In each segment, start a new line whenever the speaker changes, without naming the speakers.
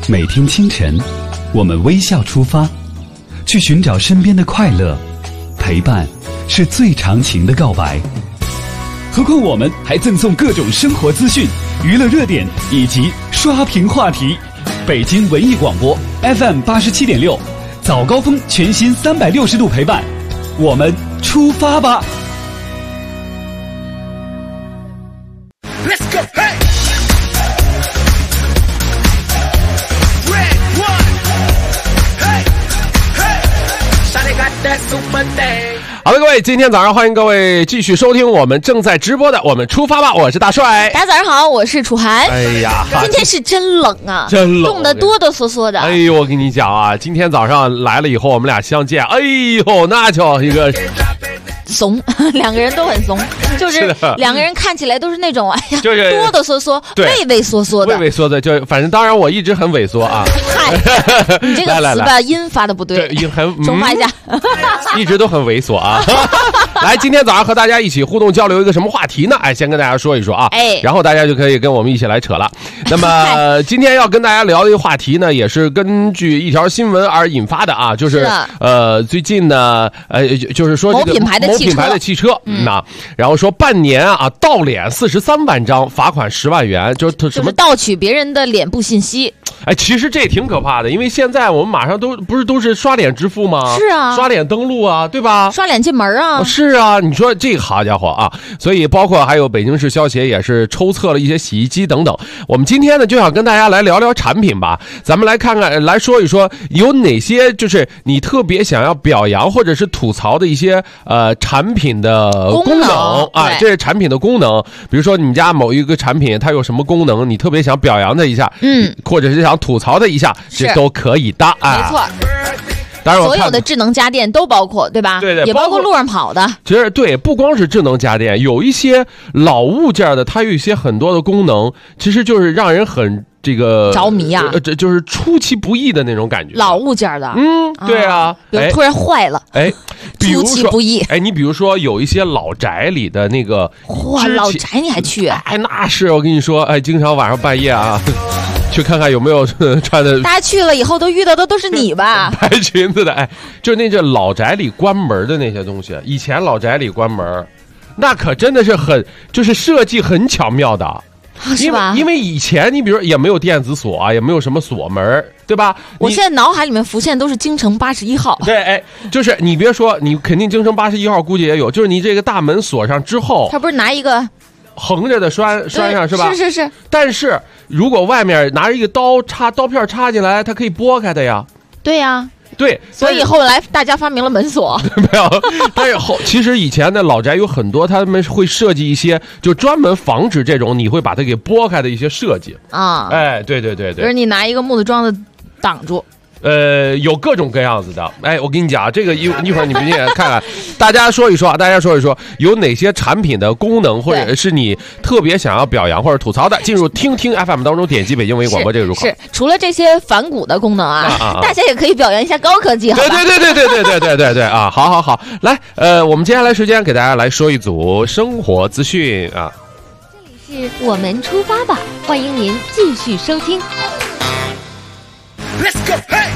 每天清晨，我们微笑出发，去寻找身边的快乐。陪伴是最长情的告白。何况我们还赠送各种生活资讯、娱乐热点以及刷屏话题。北京文艺广播 FM 87.6，早高峰全新360度陪伴，我们出发吧。
好的，各位，今天早上欢迎各位继续收听我们正在直播的我们出发吧，我是大帅。
大家早上好，我是楚涵。
哎呀，
今天是真冷啊，
真冷，
冻得哆哆嗦嗦的。
哎呦，我跟你讲啊，今天早上来了以后，我们俩相见，哎呦，那叫一个
怂，两个人都很怂，就是两个人看起来都是那种哎呀，
就是
哆哆嗦嗦、畏畏缩缩的。
畏畏缩的，就反正当然我一直很萎缩啊。
嗨，你这个词吧，音发的不对，
音很
重发一下，
一直都很猥琐啊。来，今天早上和大家一起互动交流一个什么话题呢？哎，先跟大家说一说啊，然后大家就可以跟我们一起来扯了。那么今天要跟大家聊的一个话题呢，也是根据一条新闻而引发的啊，就是最近呢，就是说这个某品牌的汽车，然后说半年啊盗脸43万张，罚款10万元，就是
盗取别人的脸部信息。
哎，其实这也挺可怕的，因为现在我们马上都是刷脸支付吗？
是啊，
刷脸登录啊，对吧？
刷脸进门啊，
是啊。你说这个好家伙啊！所以包括还有北京市消协也是抽测了一些洗衣机等等。我们今天呢就想跟大家来聊聊产品吧，咱们来看看，来说一说有哪些就是你特别想要表扬或者是吐槽的一些产品的功能啊，这是产品的功能。比如说你们家某一个产品它有什么功能，你特别想表扬它一下，或者是想吐槽它一下，这都可以的啊。
没错。当然所有的智能家电都包括，对吧？
对对，
也包括路上跑的。
其实对，不光是智能家电，有一些老物件的，它有一些很多的功能，其实就是让人很这个
着迷啊，
这就是出其不意的那种感觉。
老物件的，
对啊，
比如突然坏了，出其不意。
你比如说有一些老宅里的那个，
哇，老宅你还去？
哎，那是我跟你说，哎，经常晚上半夜啊。去看看有没有穿的，
大家去了以后都遇到的都是你吧？
白裙子的，哎，就那这老宅里关门的那些东西，以前老宅里关门，那可真的是就是设计很巧妙的，
是吧？
因为以前你比如也没有电子锁啊，也没有什么锁门，对吧？
我现在脑海里面浮现都是京城81号。
对，哎，就是你别说，你肯定京城81号估计也有，就是你这个大门锁上之后，
他不是拿一个。
横着的拴上是吧？
是。但
是如果外面拿着一个刀片插进来，它可以拨开的呀。
对呀。
对，
所以后来大家发明了门锁。
没有，但是其实以前的老宅有很多，他们会设计一些就专门防止这种你会把它给拨开的一些设计啊。哎，对，
就是你拿一个木头桩子挡住。
有各种各样子的，哎，我跟你讲，这个一会儿你们也看看，大家说一说有哪些产品的功能，或者是你特别想要表扬或者吐槽的，进入听 FM 当中点击北京文艺广播这个入口。
是，除了这些反骨的功能啊，大家也可以表扬一下高科技，好吧？
对啊，好，来，我们接下来时间给大家来说一组生活资讯啊。
这里是我们出发吧，欢迎您继续收听。
Let's go, hey!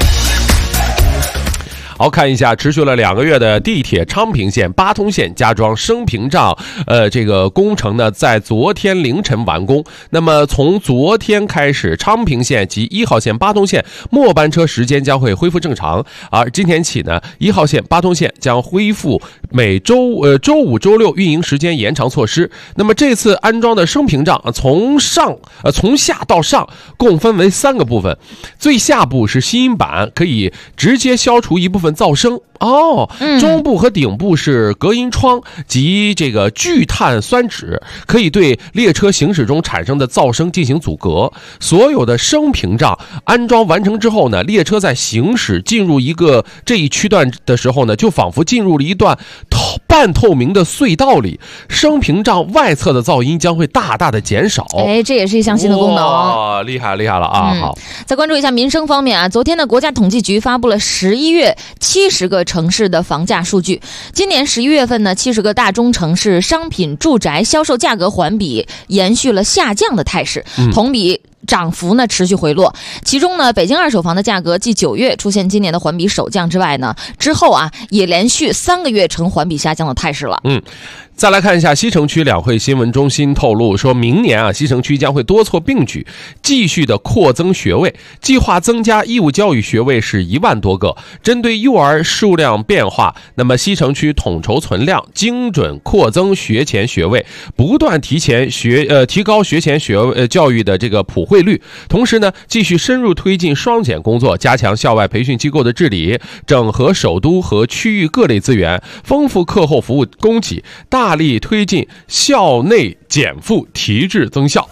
好，看一下持续了2个月的地铁昌平线、八通线加装升屏障，这个工程呢在昨天凌晨完工。那么从昨天开始，昌平线及1号线、八通线末班车时间将会恢复正常。而今天起呢，1号线、八通线将恢复每周五、周六运营时间延长措施。那么这次安装的升屏障从下到上共分为3个部分，最下部是吸音板，可以直接消除一部分噪声。中部和顶部是隔音窗及这个聚碳酸酯，可以对列车行驶中产生的噪声进行阻隔。所有的升屏障安装完成之后呢，列车在行驶进入这一区段的时候呢，就仿佛进入了一段半透明的隧道里，升屏障外侧的噪音将会大大的减少。
哎，这也是一项新的功能。
厉害了啊！好，
再关注一下民生方面啊，昨天的国家统计局发布了11月70个城市的房价数据。今年11月份呢，70个大中城市商品住宅销售价格环比延续了下降的态势，同比涨幅呢持续回落，其中呢，北京二手房的价格继9月出现今年的环比首降之外呢，之后啊也连续3个月呈环比下降的态势了。
再来看一下西城区两会新闻中心透露，说明年啊，西城区将会多措并举，继续的扩增学位，计划增加义务教育学位是1万多个。针对幼儿数量变化，那么西城区统筹存量，精准扩增学前学位，不断提高学前教育的这个普惠率。同时呢，继续深入推进双减工作，加强校外培训机构的治理，整合首都和区域各类资源，丰富课后服务供给，大力推进校内减负提质增效。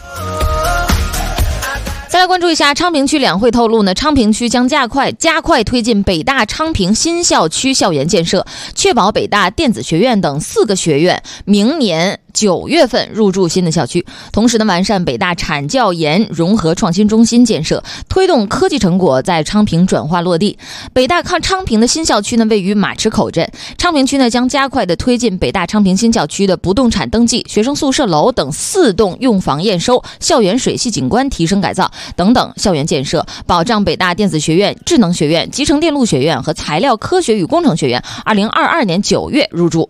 再来关注一下昌平区两会透露呢，昌平区将加快推进北大昌平新校区校园建设，确保北大电子学院等4个学院明年9月份入驻新的校区。同时呢，完善北大产教研融合创新中心建设，推动科技成果在昌平转化落地。北大昌平的新校区呢，位于马池口镇。昌平区呢，将加快的推进北大昌平新校区的不动产登记、学生宿舍楼等4栋用房验收、校园水系景观提升改造等等校园建设，保障北大电子学院、智能学院、集成电路学院和材料科学与工程学院2022年9月入驻。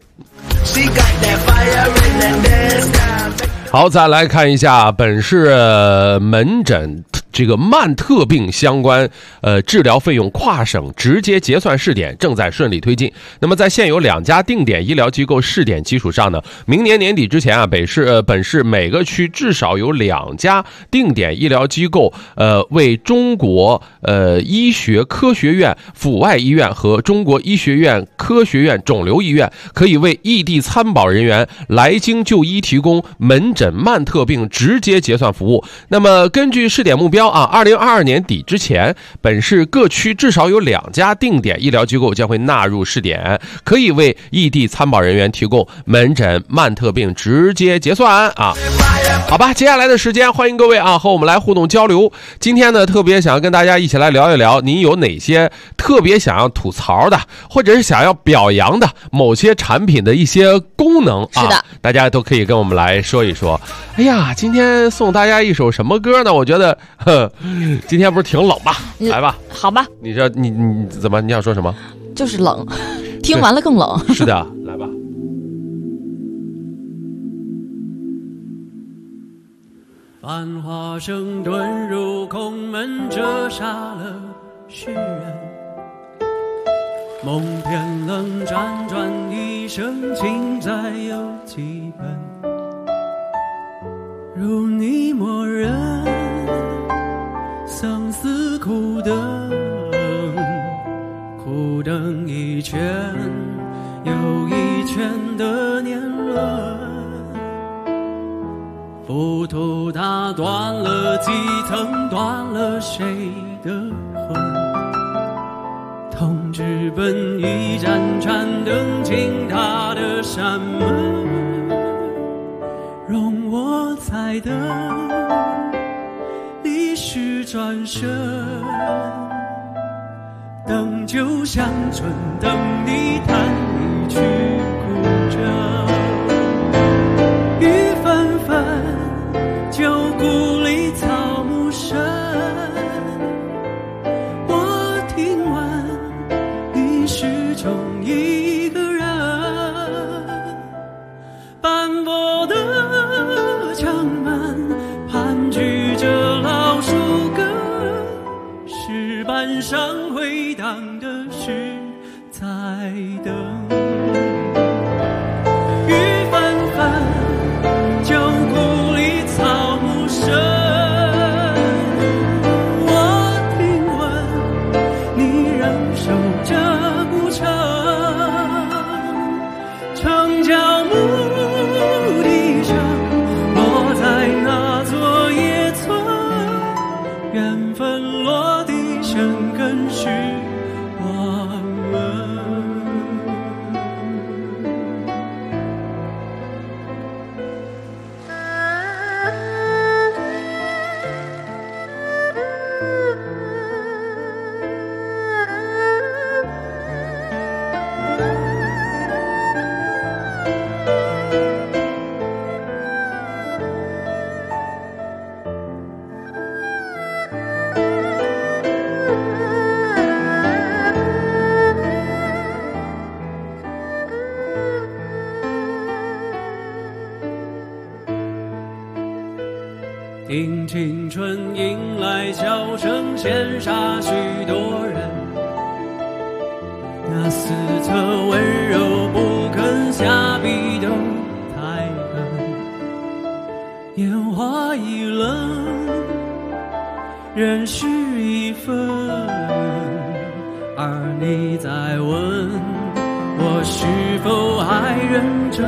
好，再来看一下本市门诊这个慢特病相关治疗费用跨省直接结算试点正在顺利推进。那么在现有2家定点医疗机构试点基础上呢，明年年底之前啊，本市每个区至少有2家定点医疗机构为中国医学科学院阜外医院和中国医学院科学院肿瘤医院可以为异地参保人员来京就医提供门诊慢特病直接结算服务。那么根据试点目标2022年底之前，本市各区至少有2家定点医疗机构将会纳入试点，可以为异地参保人员提供门诊慢特病直接结算啊。好吧，接下来的时间欢迎各位和我们来互动交流。今天呢，特别想要跟大家一起来聊一聊，您有哪些特别想要吐槽的，或者是想要表扬的某些产品的一些功能
是的，
大家都可以跟我们来说一说。哎呀，今天送大家一首什么歌呢？我觉得今天不是挺冷吗？来吧，
好吧，
你说你怎么你想说什么？
就是冷，听完了更冷。
是的，来吧。
繁华声遁入空门，折煞了世人。梦偏冷，辗转一生，情债有几本？如你默认，相思苦等，苦等一圈又一圈的年轮。浮屠打断了几层，断了谁的魂？痛直奔一盏盏灯，进他的山门。容我再等，历史转身，等酒香醇，等你弹一曲古筝。雨纷纷，旧故里草木深。我听闻你始终一个人，斑驳的墙门盘踞着老树根，石板上回荡的是在等。雨纷纷，旧故里草木深。我听闻你仍守着古城，城郊牧笛声落在那座野村，缘分落地生根是我们。 迎来笑声，羡煞许多人。那四侧温柔不肯下笔都太狠，烟花易冷，人事已分，而你在问我是否还认真。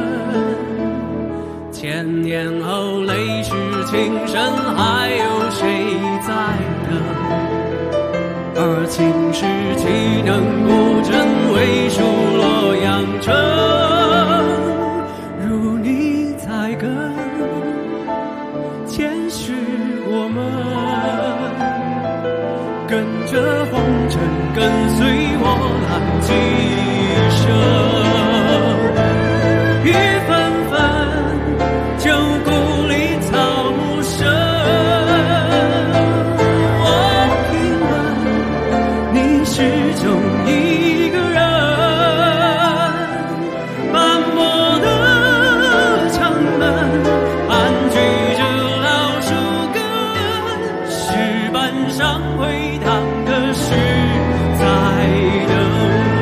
千年后泪湿情深，还有谁在等？而情是岂能果真为数洛阳城？如你在跟，前世我们跟着红尘，跟随我浪几生。雨纷纷，旧故里草木深。我听闻你始终一个人，斑驳的城门，盘踞着老树根，石板上回荡的是在等。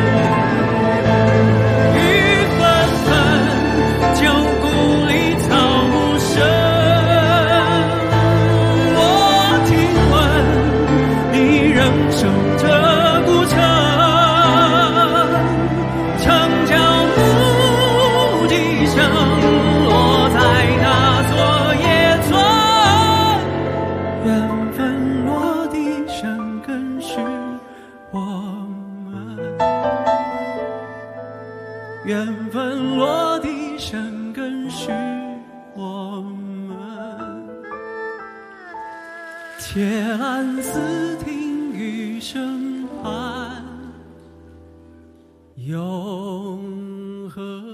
缘分落地生根是我们，且安思听雨声盼永恒。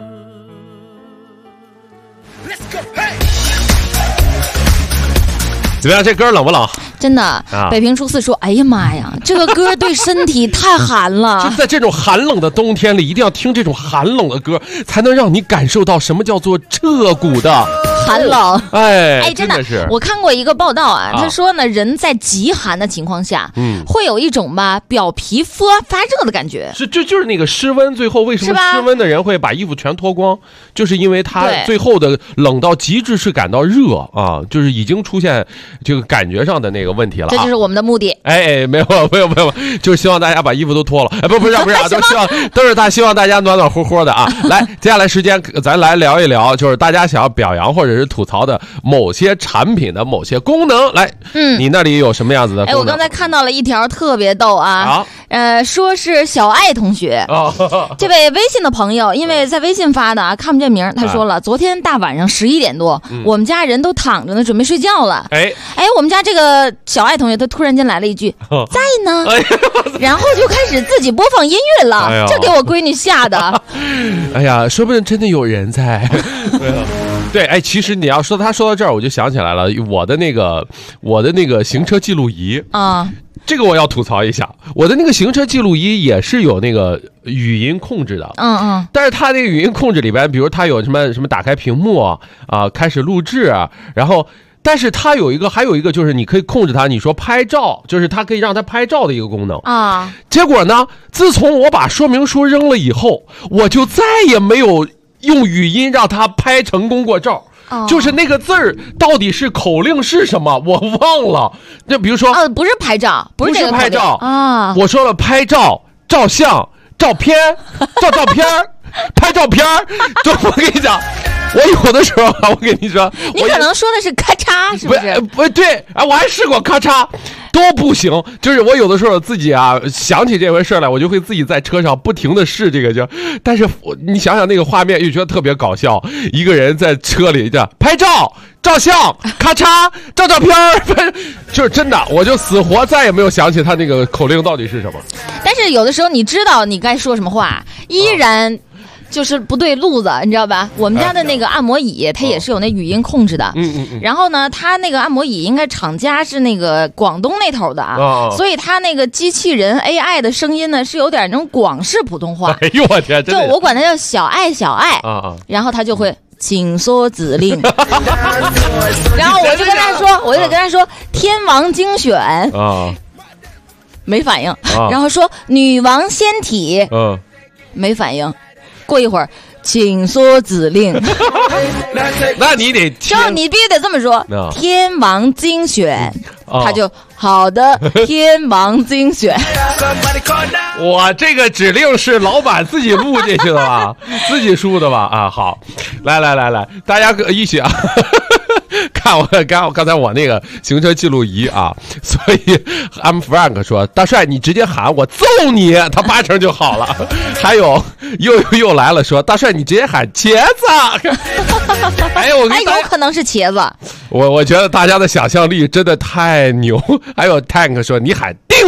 怎么样？这歌冷不冷？
真的，北平初四说：“哎呀妈呀，这个歌对身体太寒了。”
就在这种寒冷的冬天里，一定要听这种寒冷的歌，才能让你感受到什么叫做彻骨的
寒冷。
哎，
真的是，我看过一个报道啊，他说呢，人在极寒的情况下，会有一种吧表皮发热的感觉。
就是那个湿温，最后为什么湿温的人会把衣服全脱光，就是因为他最后的冷到极致是感到热啊，就是已经出现这个感觉上的那个问题了。
这就是我们的目的。
哎，没有，就是希望大家把衣服都脱了。哎，不是都是希望大家暖暖和和的啊。来，接下来时间咱来聊一聊，就是大家想要表扬或者是吐槽的某些产品的某些功能。来，你那里有什么样子的功能？
我刚才看到了一条特别逗啊，说是小爱同学，这位微信的朋友，因为在微信发的啊，看不见名，他说了，昨天大晚上11点多，我们家人都躺着呢，准备睡觉了。我们家这个小爱同学他突然间来了一句在呢，然后就开始自己播放音乐了，这给我闺女吓的。
哎呀，说不定真的有人在。对，其实你要说他说到这儿，我就想起来了，我的那个行车记录仪啊，这个我要吐槽一下，我的那个行车记录仪也是有那个语音控制的，但是它那个语音控制里边，比如它有什么打开屏幕啊，开始录制啊，然后。但是它还有一个就是你可以控制它，你说拍照，就是它可以让它拍照的一个功能啊。结果呢，自从我把说明书扔了以后，我就再也没有用语音让它拍成功过照。就是那个字儿到底是口令是什么，我忘了。就比如说，
不是拍照，
不是拍照
啊，
我说了拍照、照相、照片、照片、拍照片，就我跟你讲。我有的时候我跟你说，
你可能说的是咔嚓，是不是？
不对，我还试过咔嚓，都不行。就是我有的时候自己想起这回事来，我就会自己在车上不停的试这个，但是你想想那个画面，又觉得特别搞笑。一个人在车里这样拍照、照相、咔嚓、照片，就是真的，我就死活再也没有想起他那个口令到底是什么。
但是有的时候你知道你该说什么话，依然。就是不对路子，你知道吧？我们家的那个按摩椅，它也是有那语音控制的。然后呢，它那个按摩椅应该厂家是那个广东那头的所以它那个机器人 AI 的声音呢是有点那种广式普通话。
哎呦我天！
就我管它叫小爱，然后它就会紧缩指令。然后我就得跟他说天王精选
啊，
没反应，然后说女王仙体，没反应，过一会儿紧缩指令。
那你得
你必须得这么说，天王精选，他就好的，天王精选。
我这个指令是老板自己录进去的吧？自己输的吧？啊，好，来，大家一起啊！看我刚才我那个行车记录仪啊，所以 I'm Frank 说，大帅你直接喊我揍你，他8成就好了。还有又来了说，大帅你直接喊茄子。哎，我跟
有可能是茄子。
我觉得大家的想象力真的太牛。还有 Tank 说你喊定。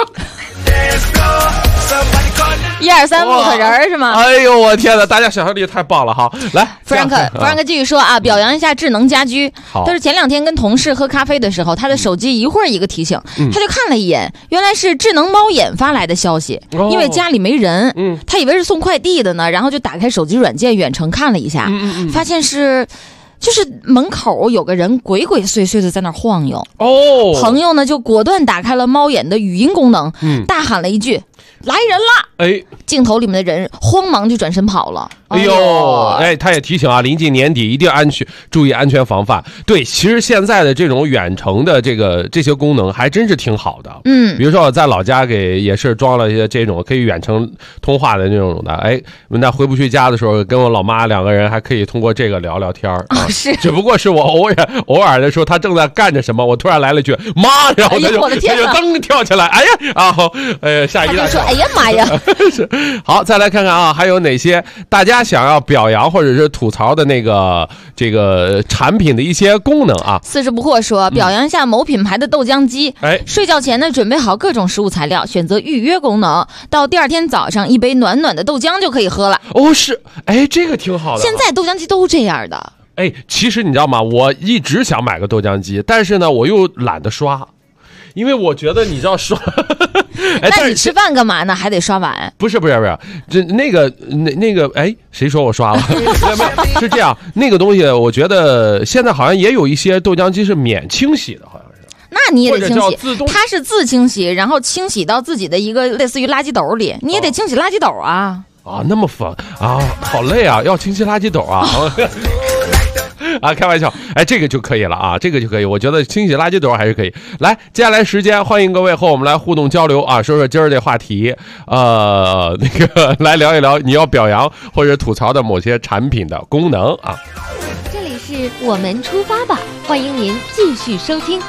1、2、3木头人是吗？
哎呦我天哪，大家想象力太棒了哈！来，
弗兰克继续说啊，表扬一下智能家居。他说前2天跟同事喝咖啡的时候，他的手机一会儿一个提醒，他就看了一眼，原来是智能猫眼发来的消息，因为家里没人，他以为是送快递的呢，然后就打开手机软件远程看了一下，发现是。就是门口有个人鬼鬼祟祟的在那儿晃悠朋友呢就果断打开了猫眼的语音功能，大喊了一句来人啦！哎，镜头里面的人慌忙就转身跑了。
哎呦，哎，他也提醒啊，临近年底一定注意安全防范。对，其实现在的这种远程的这些功能还真是挺好的。比如说我在老家也是装了一些这种可以远程通话的那种的。哎，那回不去家的时候，跟我老妈2个人还可以通过这个聊聊天啊。
是，
只不过是我偶尔的时候，他正在干着什么，我突然来了一句妈，然后他就噔跳起来，哎呀啊，吓一大跳。
哎呀妈呀！
是，好，再来看看啊，还有哪些大家想要表扬或者是吐槽的这个产品的一些功能啊？
四十不惑说，表扬一下某品牌的豆浆机。睡觉前呢，准备好各种食物材料，选择预约功能，到第2天早上，一杯暖暖的豆浆就可以喝了。
哦，是，哎，这个挺好的。
现在豆浆机都这样的。
哎，其实你知道吗？我一直想买个豆浆机，但是呢，我又懒得刷。因为我觉得你知道刷，
那你吃饭干嘛呢？还得刷碗？
不是，这那个，哎，谁说我刷了？没有，是这样，那个东西，我觉得现在好像也有一些豆浆机是免清洗的，好像是。
那你也得清洗，它是自清洗，然后清洗到自己的一个类似于垃圾斗里，你也得清洗垃圾斗啊。
啊，那么烦啊，好累啊，要清洗垃圾斗啊。啊，开玩笑，哎，这个就可以了啊，这个就可以，我觉得清洗垃圾斗还是可以。来，接下来时间，欢迎各位和我们来互动交流啊，说说今儿这话题，来聊一聊你要表扬或者吐槽的某些产品的功能啊。
这里是我们出发吧，欢迎您继续收听。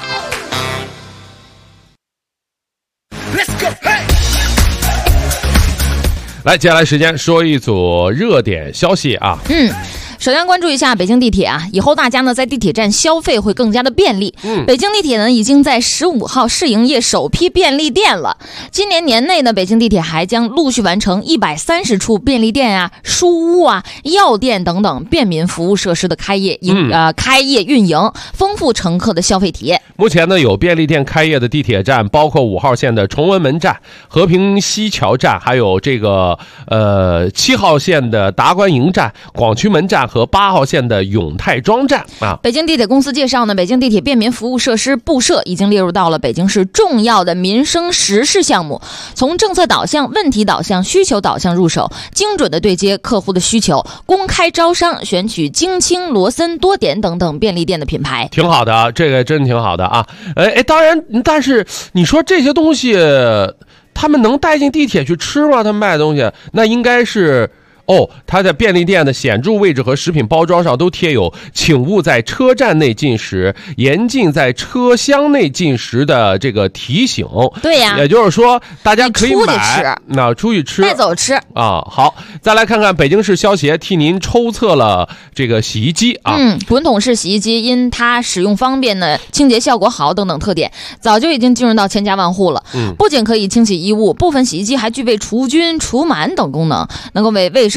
来，接下来时间说一组热点消息啊。
首先关注一下北京地铁啊，以后大家呢在地铁站消费会更加的便利。北京地铁呢已经在15号试营业首批便利店了。今年年内呢，北京地铁还将陆续完成130处便利店啊、书屋啊、药店等等便民服务设施的开业运营，丰富乘客的消费体验。
目前呢，有便利店开业的地铁站包括5号线的崇文门站、和平西桥站，还有这个7号线的达官营站、广渠门站和8号线的永泰庄站啊。
北京地铁公司介绍呢，北京地铁便民服务设施布设已经列入到了北京市重要的民生实事项目，从政策导向、问题导向、需求导向入手，精准的对接客户的需求，公开招商，选取京青、罗森、多点等等便利店的品牌，
挺好的，这个真挺好的啊。当然，但是你说这些东西，他们能带进地铁去吃吗？他们卖的东西，那应该是。它在便利店的显著位置和食品包装上都贴有请勿在车站内进食，严禁在车厢内进食的这个提醒。
对呀，
也就是说大家可以买，出去吃，
带走吃
啊。好，再来看看北京市消协替您抽测了这个洗衣机啊。
滚筒式洗衣机因它使用方便呢、清洁效果好等等特点，早就已经进入到千家万户了。不仅可以清洗衣物，部分洗衣机还具备除菌、除螨等功能，能够为卫生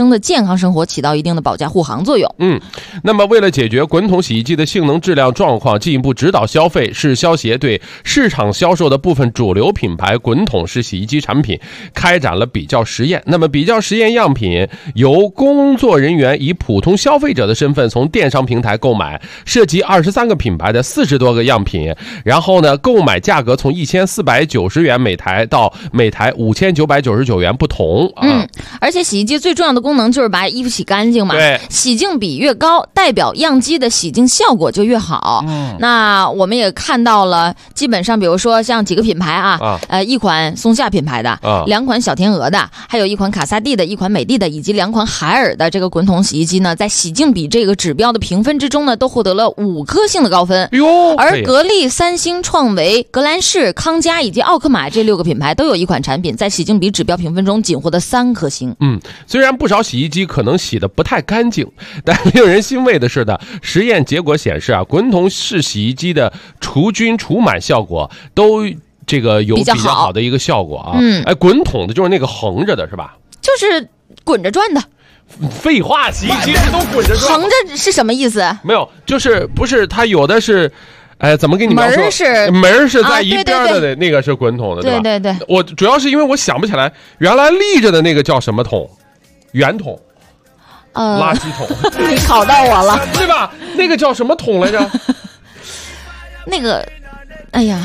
生的健康生活起到一定的保驾护航作用。
那么为了解决滚筒洗衣机的性能质量状况，进一步指导消费，市消协对市场销售的部分主流品牌滚筒式洗衣机产品开展了比较实验。那么比较实验样品由工作人员以普通消费者的身份从电商平台购买，涉及23个品牌的40多个样品，然后呢，购买价格从1490元每台到每台5999元不同
而且洗衣机最重要的功能就是把衣服洗干净嘛。
对，
洗净比越高，代表样机的洗净效果就越好。那我们也看到了，基本上比如说像几个品牌一款松下品牌的，2款小天鹅的，还有一款卡萨帝的，一款美的的，以及2款海尔的这个滚筒洗衣机呢，在洗净比这个指标的评分之中呢，都获得了5颗星的高分。而格力、三星、创维、格兰仕、康佳以及奥克玛这6个品牌都有一款产品在洗净比指标评分中仅获得3颗星。
虽然不少洗衣机可能洗得不太干净，但令人欣慰的是的，实验结果显示滚筒式洗衣机的除菌除螨效果都这个有比较好的一个效果滚筒的就是那个横着的是吧？
就是滚着转的。
废话，洗衣机都滚着转。
横着是什么意思？
没有，就是不是它有的是。怎么给你描述？门是在一边的那个是滚筒的，对吧？
对。
我主要是因为我想不起来原来立着的那个叫什么桶，圆桶，垃圾桶。
你考到我了，
对吧？那个叫什么桶来着？
那个。哎呀，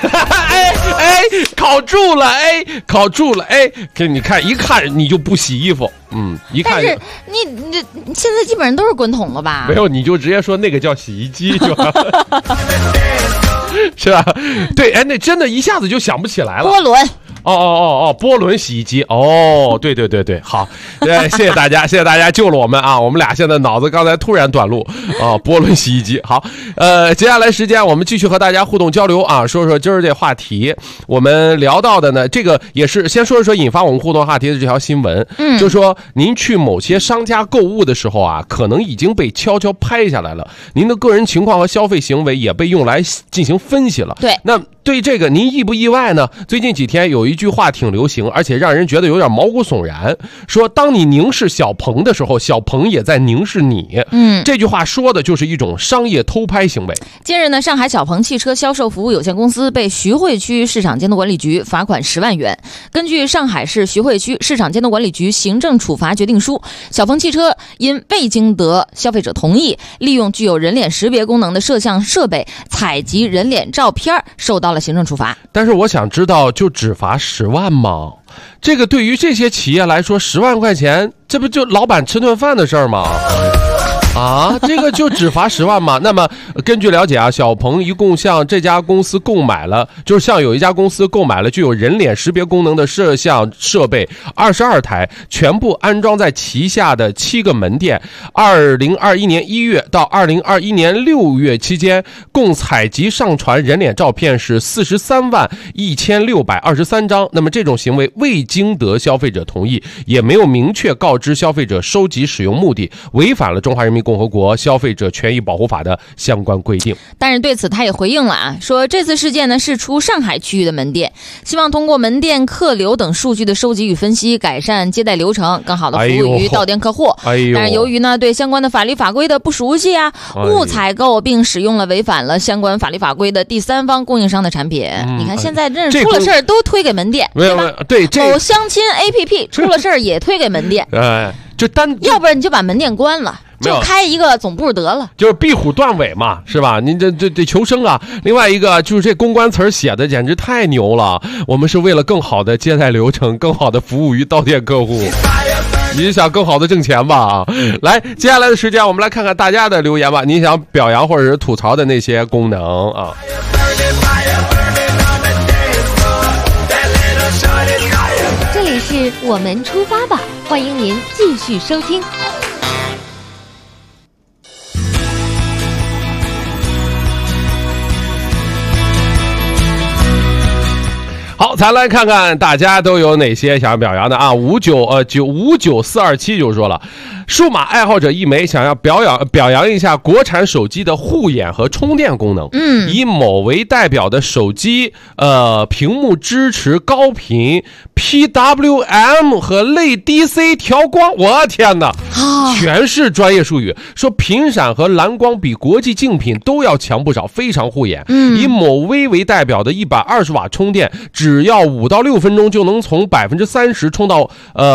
考住了，给你看，一看你就不洗衣服，一看。
但是你现在基本上都是滚筒了吧？
没有，你就直接说那个叫洗衣机就好。是吧？对，那真的一下子就想不起来了。
波轮。
波轮洗衣机。对，好，谢谢大家，谢谢大家救了我们啊！我们俩现在脑子刚才突然短路波轮洗衣机。好，接下来时间我们继续和大家互动交流说说今儿这话题。我们聊到的呢，这个也是先说一说引发我们互动话题的这条新闻。就说您去某些商家购物的时候可能已经被悄悄拍下来了，您的个人情况和消费行为也被用来进行分析了。
对，
那对这个您意不意外呢？最近几天有一句话挺流行，而且让人觉得有点毛骨悚然，说当你凝视小鹏的时候，小鹏也在凝视你。这句话说的就是一种商业偷拍行为。
近日呢，上海小鹏汽车销售服务有限公司被徐汇区市场监督管理局罚款10万元。根据上海市徐汇区市场监督管理局行政处罚决定书，小鹏汽车因未经得消费者同意，利用具有人脸识别功能的摄像设备采集人脸照片，受到了行政处罚。
但是我想知道，就只罚10万吗？这个对于这些企业来说，10万块钱，这不就老板吃顿饭的事儿吗？这个就只罚10万吗？那么根据了解小鹏一共向这家公司购买了，就是向有一家公司购买了具有人脸识别功能的摄像设备22台，全部安装在旗下的7个门店。2021年1月到2021年6月期间，共采集上传人脸照片是43万1623张。那么这种行为未经得消费者同意，也没有明确告知消费者收集使用目的，违反了中华人民共和国消费者权益保护法的相关规定。
但是对此他也回应了说这次事件呢是出上海区域的门店，希望通过门店客流等数据的收集与分析，改善接待流程，更好的服务于到店客户。但是由于呢对相关的法律法规的不熟悉误采购并使用了违反了相关法律法规的第三方供应商的产品。你看现在真是出了事儿都推给门店，对吧？
对，
某相亲 APP 出了事儿也推给门店。要不然你就把门店关了，就开一个总部得了，
就是壁虎断尾嘛，是吧？您这求生啊。另外一个就是这公关词写的简直太牛了，我们是为了更好的接待流程，更好的服务于到店客户。你是想更好的挣钱吧？来，接下来的时间我们来看看大家的留言吧。你想表扬或者是吐槽的那些功能
这里是我们出发吧，欢迎您继续收听。
好，咱来看看大家都有哪些想要表扬的啊？59427就说了，数码爱好者一枚想要表扬一下国产手机的护眼和充电功能。以某为代表的手机，屏幕支持高频 PWM 和类 DC 调光。我天哪，全是专业术语。说频闪和蓝光比国际竞品都要强不少，非常护眼。以某微为代表的120瓦充电，只要5到6分钟就能从30%充到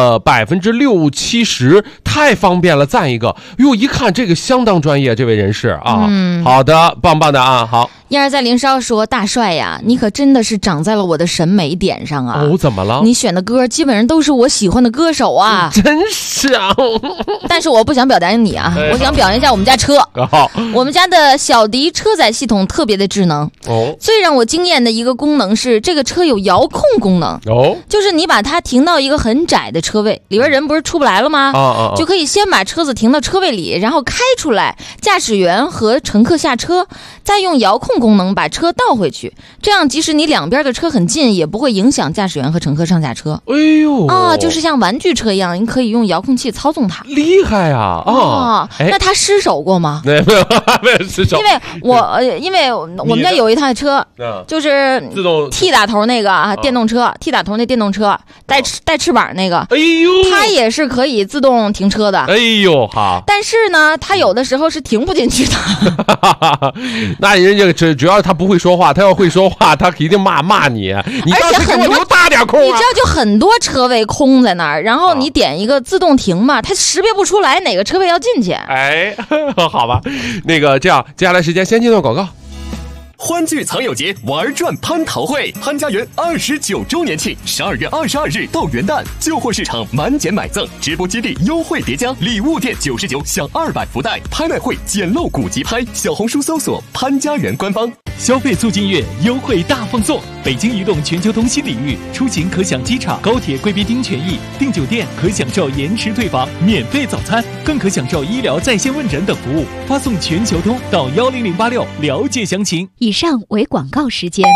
60-70%，太方便了，赞一个。哟，一看这个相当专业，这位人士啊，好的，棒棒的啊，好。
燕儿在林梢说：“大帅呀，你可真的是长在了我的审美点上啊！
怎么了？
你选的歌基本上都是我喜欢的歌手啊！
真是啊！
但是我不想表扬你啊，我想表扬一下我们家车。我们家的小迪车载系统特别的智能。最让我惊艳的一个功能是，这个车有遥控功能。就是你把它停到一个很窄的车位，里边人不是出不来了吗？就可以先把车子停到车位里，然后开出来，驾驶员和乘客下车，再用遥控功能把车倒回去，这样即使你两边的车很近，也不会影响驾驶员和乘客上下车。就是像玩具车一样，你可以用遥控器操纵它。
厉害啊！
那他失手过吗？
没有失手。
因为我们家有一台车，就是
自动
T 打头那个电动车，T 打头那电动车带翅膀那个，它也是可以自动停车的。
好。
但是呢，它有的时候是停不进去的。
那人家主要他不会说话，他要会说话，他一定骂你。你倒是给我留大点空啊！
你知道，就很多车位空在那儿，然后你点一个自动停嘛，它识别不出来哪个车位要进去。
好吧，那个这样，接下来时间先进段广告。
欢聚藏友节玩转蟠桃会，潘家园29周年庆，12月22日到元旦，旧货市场满减买赠，直播基地优惠叠加，礼物店99享200福袋，拍卖会捡漏古籍拍，小红书搜索潘家园官方。
消费促进月优惠大放送，北京移动全球通新领域，出行可享机场、高铁贵宾厅权益，订酒店可享受延迟退房、免费早餐，更可享受医疗在线问诊等服务。发送全球通到10086了解详情。
以上为广告时间。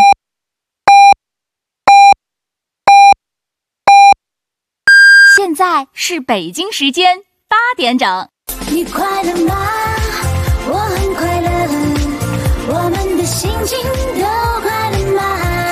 现在是北京时间8点整。
你快乐吗？我很快乐，我们的心情都快乐吗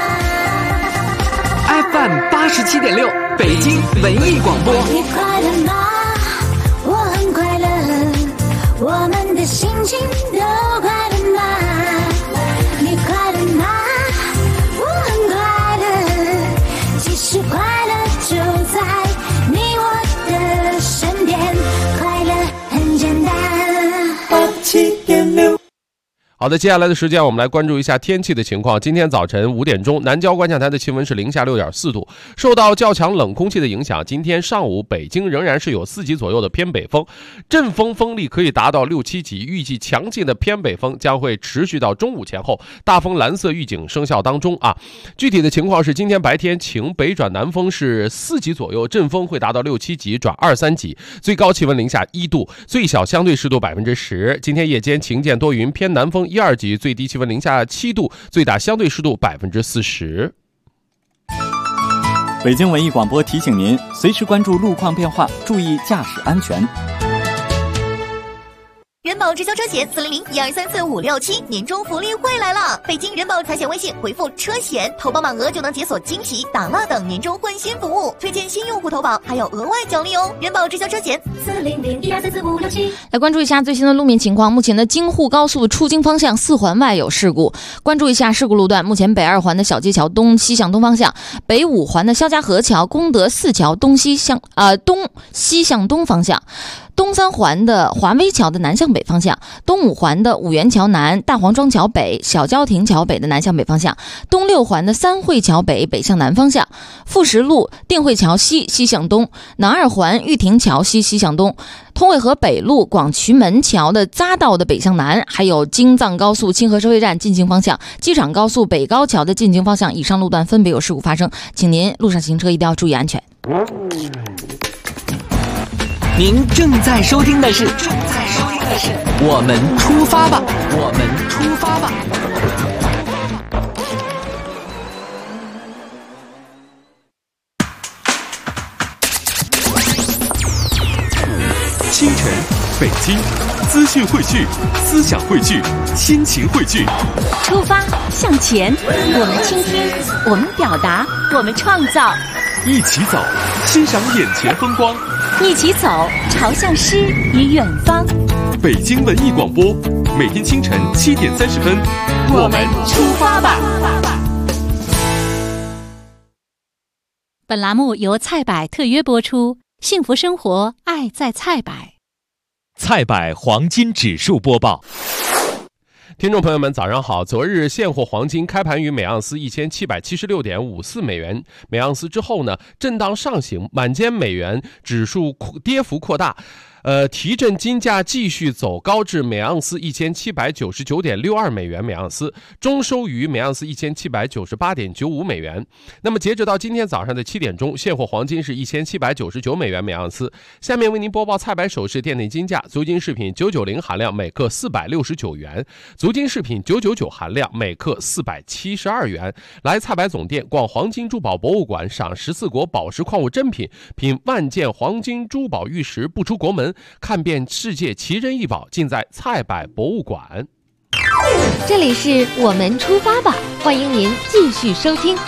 ？FM 87.6，北京文艺广播。
你快乐吗？我很快乐，我们的心情都快乐吗？你快乐吗？我很快乐，其实快乐就在你我的身边，快乐很简单。87.6。
好的，接下来的时间我们来关注一下天气的情况。今天早晨5点钟，南郊观象台的气温是零下6.4度。受到较强冷空气的影响，今天上午北京仍然是有4级左右的偏北风，阵风风力可以达到6、7级。预计强劲的偏北风将会持续到中午前后，大风蓝色预警生效当中啊。具体的情况是，今天白天晴北转南风是4级左右，阵风会达到6、7级转2、3级，最高气温零下1度，最小相对湿度10%。今天夜间晴间多云，偏南风1、2级，最低气温零下7度，最大相对湿度40%。
北京文艺广播提醒您，随时关注路况变化，注意驾驶安全。
人保直销车险400-1234-567年终福利会来了！北京人保财险微信回复车险，投保满额就能解锁惊喜、打蜡等年终换新服务，推荐新用户投保还有额外奖励哦！人保直销车险400-1234-567。
来关注一下最新的路面情况。目前的京沪高速出京方向4环外有事故，关注一下事故路段。目前北2环的小街桥东西向东方向，北5环的肖家河桥、功德寺桥东西向东方向。东3环的华威桥的南向北方向，东5环的五元桥南、大黄庄桥北、小郊亭桥北的南向北方向，东6环的三汇桥北北向南方向，富石路定慧桥西西向东，南2环玉亭桥西西向东，通惠河北路广渠门桥的匝道的北向南，还有京藏高速清河收费站进京方向、机场高速北高桥的进京方向，以上路段分别有事故发生，请您路上行车一定要注意安全。
您正在收听的是我们出发吧，我们出发吧。
清晨，北京，资讯汇聚，思想汇聚，亲情汇聚。
出发向前，我们倾听，我们表达，我们创造。
一起走，欣赏眼前风光。
一起走，朝向诗与远方。
北京文艺广播，每天清晨7点30分，
我们出发吧。本栏目由菜百特约播出，幸福生活，爱在菜百。
菜百黄金指数播报。
听众朋友们，早上好！昨日现货黄金开盘于每盎司1776.54美元每盎司之后呢，震荡上行，晚间美元指数跌幅扩大。提振金价继续走高至每盎司1799.62美元每盎司，终收于每盎司1798.95美元。那么截止到今天早上的7点钟，现货黄金是1799美元每盎司。下面为您播报菜百首饰店内金价：足金饰品990含量每克469元，足金饰品999含量每克472元。来菜百总店逛黄金珠宝博物馆，赏14国宝石矿物珍品，品万件黄金珠宝玉石，不出国门，看遍世界奇珍异宝，尽在菜百博物馆。
这里是我们出发吧，欢迎您继续收听。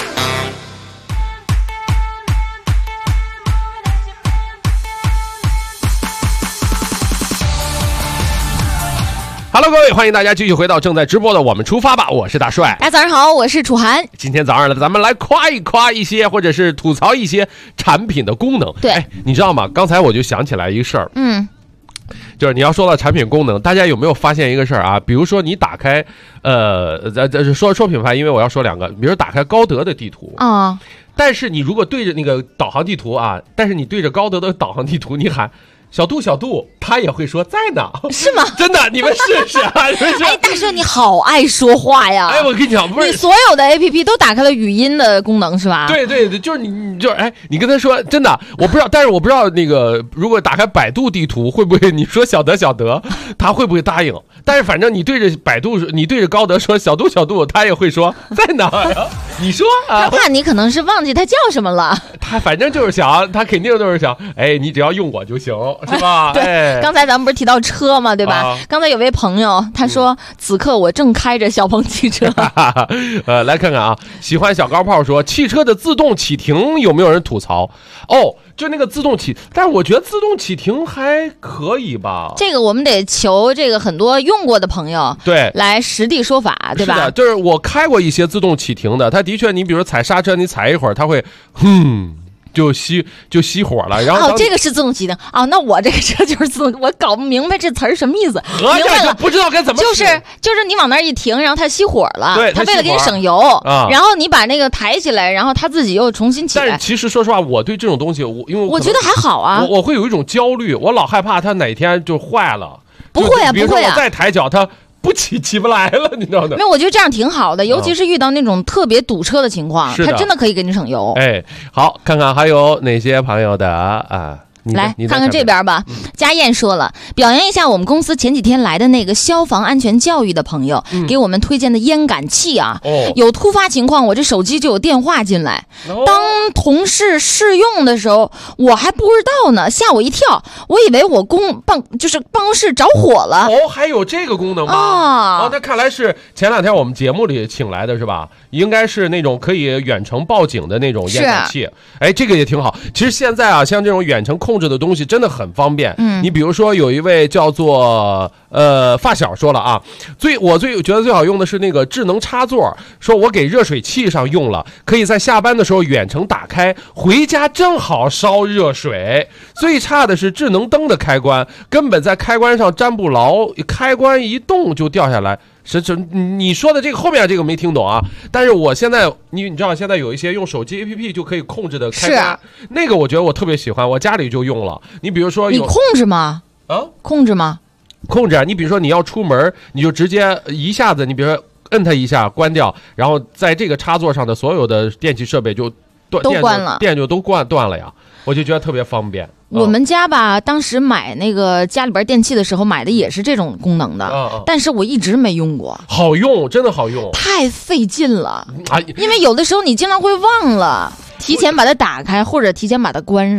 Hello， 各位，欢迎大家继续回到正在直播的我们出发吧，我是大帅。
大家早上好，我是楚涵。
今天早上呢，咱们来夸一夸一些，或者是吐槽一些产品的功能。
对，
你知道吗？刚才我就想起来一个事儿，就是你要说到产品功能，大家有没有发现一个事儿啊？比如说你打开，说品牌，因为我要说两个，比如说打开高德的地图
啊，
但是你如果对着那个导航地图啊，但是你对着高德的导航地图，你喊小度小度，他也会说在呢，
是吗？
真的，你们试试啊！
哎，大叔你好爱说话呀！
哎，我跟你讲，不是
你所有的 APP 都打开了语音的功能是吧？
对对对，就是你就是哎，你跟他说真的，我不知道，但是我不知道那个如果打开百度地图会不会你说小德，他会不会答应？但是反正你对着百度，你对着高德说小度，他也会说在哪呀？你说啊？
他怕你可能是忘记他叫什么了。
他反正就是想，他肯定就是想，哎，你只要用我就行。是吧？
对，
哎，
刚才咱们不是提到车嘛，对吧？刚才有位朋友他说，此刻我正开着小鹏汽车。
来看看啊，喜欢小高炮说，汽车的自动启停有没有人吐槽？哦，就那个自动启，但是我觉得自动启停还可以吧。
这个我们得求这个很多用过的朋友
对来
实地说法，对吧？
是的，就是我开过一些自动启停的，它的确，你比如踩刹车，你踩一会儿，它会就熄火了，然后
这个是自动启停啊，那我这个车就是自动，我搞不明白这词儿什么意思，
明白了，不知道该怎么
就是你往那儿一停，然后它熄火了，
对，
它为了给你省油
啊，
然后你把那个抬起来，然后它自己又重新起来。
但是其实说实话，我对这种东西，因为
我觉得还好啊，
我会有一种焦虑，我老害怕它哪天就坏了。
不会啊，
比如说我再抬脚，它起不来了，你知道吗？
没有，我觉得这样挺好的，尤其是遇到那种特别堵车的情况，它真的可以给你省油。
哎，好，看看还有哪些朋友的啊？
来看看这边吧。家燕说了，表扬一下我们公司前几天来的那个消防安全教育的朋友，给我们推荐的烟感器啊。有突发情况，我这手机就有电话进来。当同事试用的时候，我还不知道呢，吓我一跳，我以为我办公室着火了。
哦，还有这个功能吗？哦，那看来是前两天我们节目里请来的是吧？应该是那种可以远程报警的那种烟感器。哎，这个也挺好。其实现在啊，像这种远程控制的东西真的很方便。你比如说有一位叫做发小说了啊，我觉得最好用的是那个智能插座，说我给热水器上用了，可以在下班的时候远程打开，回家正好烧热水。最差的是智能灯的开关，根本在开关上粘不牢，开关一动就掉下来。你说的这个后面这个没听懂啊，但是我现在你知道现在有一些用手机 APP 就可以控制的开关，那个我觉得我特别喜欢，我家里就用了。你比如说
你控制吗？控制吗？
控制啊！你比如说你要出门，你就直接一下子，你比如说摁它一下关掉，然后在这个插座上的所有的电器设备就
都关了，
电就都断了呀，我就觉得特别方便。
我们家吧，当时买那个家里边电器的时候买的也是这种功能的，但是我一直没用过。
好用，真的好用，
太费劲了。因为有的时候你经常会忘了提前把它打开，或者提前把它关上。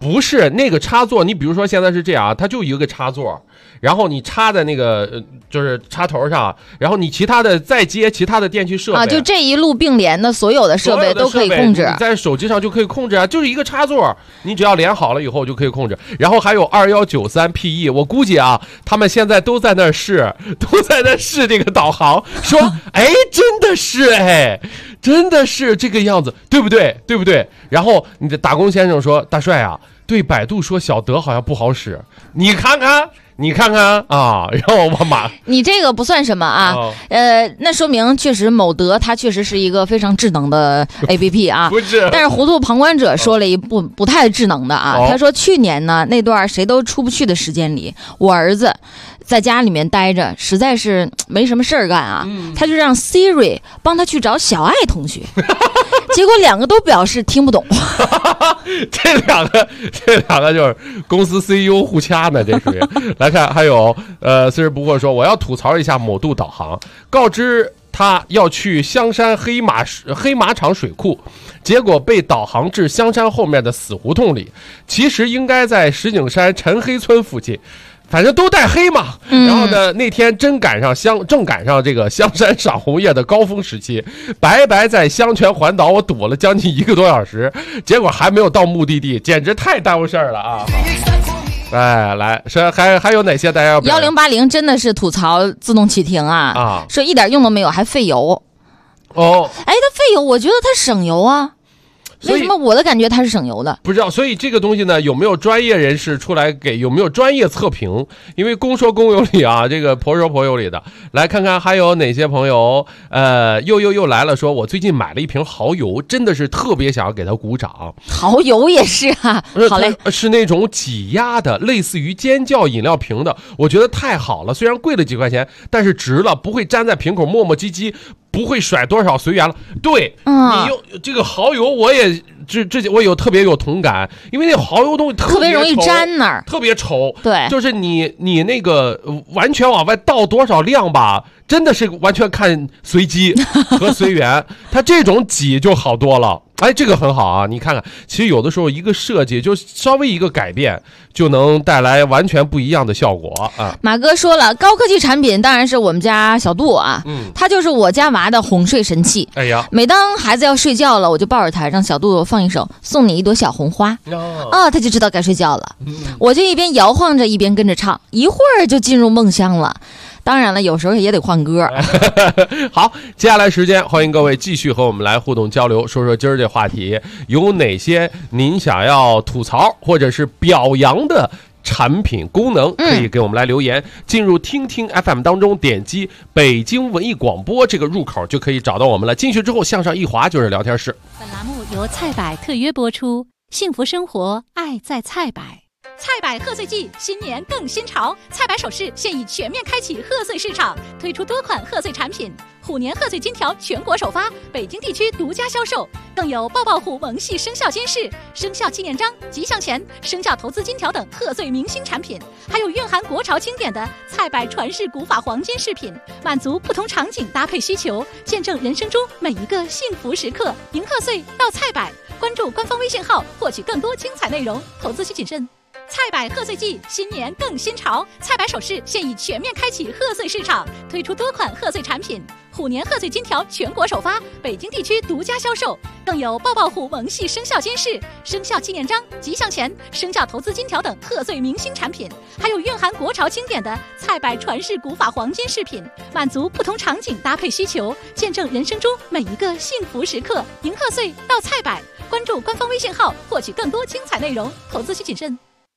不是那个插座，你比如说现在是这样，它就一个插座，然后你插在那个就是插头上，然后你其他的再接其他的电器设备
就这一路并联的所有的设备都可以控制，
你在手机上就可以控制啊，就是一个插座，你只要连好了以后就可以控制。然后还有2193PE，我估计啊，他们现在都在那试这个导航，说哎，真的是真的是这个样子，对不对？对不对？然后你的打工先生说，大帅啊，对百度说小德好像不好使，你看看啊，然后我
你这个不算什么啊，那说明确实某德它确实是一个非常智能的 APP 啊，
不是。
但是糊涂旁观者说了一不太智能的啊，他说去年呢那段谁都出不去的时间里，我儿子在家里面待着，实在是没什么事儿干啊，他就让 Siri 帮他去找小爱同学。结果两个都表示听不懂。
这两个就是公司 CEO 互掐呢，这属于。来看还有虽然不过说我要吐槽一下某度导航，告知他要去香山黑马场水库，结果被导航至香山后面的死胡同里，其实应该在石景山陈黑村附近。反正都带黑嘛，然后呢，那天正赶上这个香山赏红叶的高峰时期，白在香泉环岛我堵了将近1个多小时，结果还没有到目的地，简直太耽误事儿了啊！来，还有哪些大家要
1080真的是吐槽自动启停啊，说一点用都没有，还费油。它费油，我觉得它省油啊。为什么我的感觉它是省油的？
不知道，所以这个东西呢，有没有专业人士出来给？有没有专业测评？因为公说公有理啊，这个婆说婆有理的。来看看还有哪些朋友，又来了，说我最近买了一瓶蚝油，真的是特别想要给他鼓掌。
蚝油也是啊，好嘞，
是那种挤压的，类似于尖叫饮料瓶的，我觉得太好了，虽然贵了几块钱，但是值了，不会粘在瓶口磨磨唧唧。不会甩多少随缘了。对，你用这个蚝油，我也我有特别有同感，因为那蚝油东西特别
容易粘那儿，
特别稠。
对，
就是你那个完全往外倒多少量吧，真的是完全看随机和随缘。它这种挤就好多了。这个很好啊！你看看，其实有的时候一个设计就稍微一个改变，就能带来完全不一样的效果啊。
马哥说了，高科技产品当然是我们家小杜啊，他就是我家娃的哄睡神器。
哎呀，
每当孩子要睡觉了，我就抱着他，让小杜放一首《送你一朵小红花》他就知道该睡觉了。我就一边摇晃着一边跟着唱，一会儿就进入梦乡了。当然了，有时候也得换歌。
好，接下来时间，欢迎各位继续和我们来互动交流，说说今儿这话题有哪些您想要吐槽或者是表扬的产品功能，可以给我们来留言。进入听听 FM 当中，点击北京文艺广播这个入口就可以找到我们了。进去之后向上一滑就是聊天室。
本栏目由菜百特约播出，幸福生活，爱在菜百。菜百贺岁季，新年更新潮！菜百首饰现已全面开启贺岁市场，推出多款贺岁产品。虎年贺岁金条全国首发，北京地区独家销售，更有抱抱虎萌系生肖金饰、生肖纪念章、吉祥钱、生肖投资金条等贺岁明星产品，还有蕴含国潮经典的菜百传世古法黄金饰品，满足不同场景搭配需求，见证人生中每一个幸福时刻。迎贺岁到菜百，关注官方微信号获取更多精彩内容，投资需谨慎。菜百贺岁季，新年更新潮！菜百首饰现已全面开启贺岁市场，推出多款贺岁产品。虎年贺岁金条全国首发，北京地区独家销售，更有抱抱虎萌系生肖金饰、生肖纪念章、吉祥钱、生肖投资金条等贺岁明星产品，还有蕴含国潮经典的菜百传世古法黄金饰品，满足不同场景搭配需求，见证人生中每一个幸福时刻。迎贺岁到菜百，关注官方微信号获取更多精彩内容，投资需谨慎。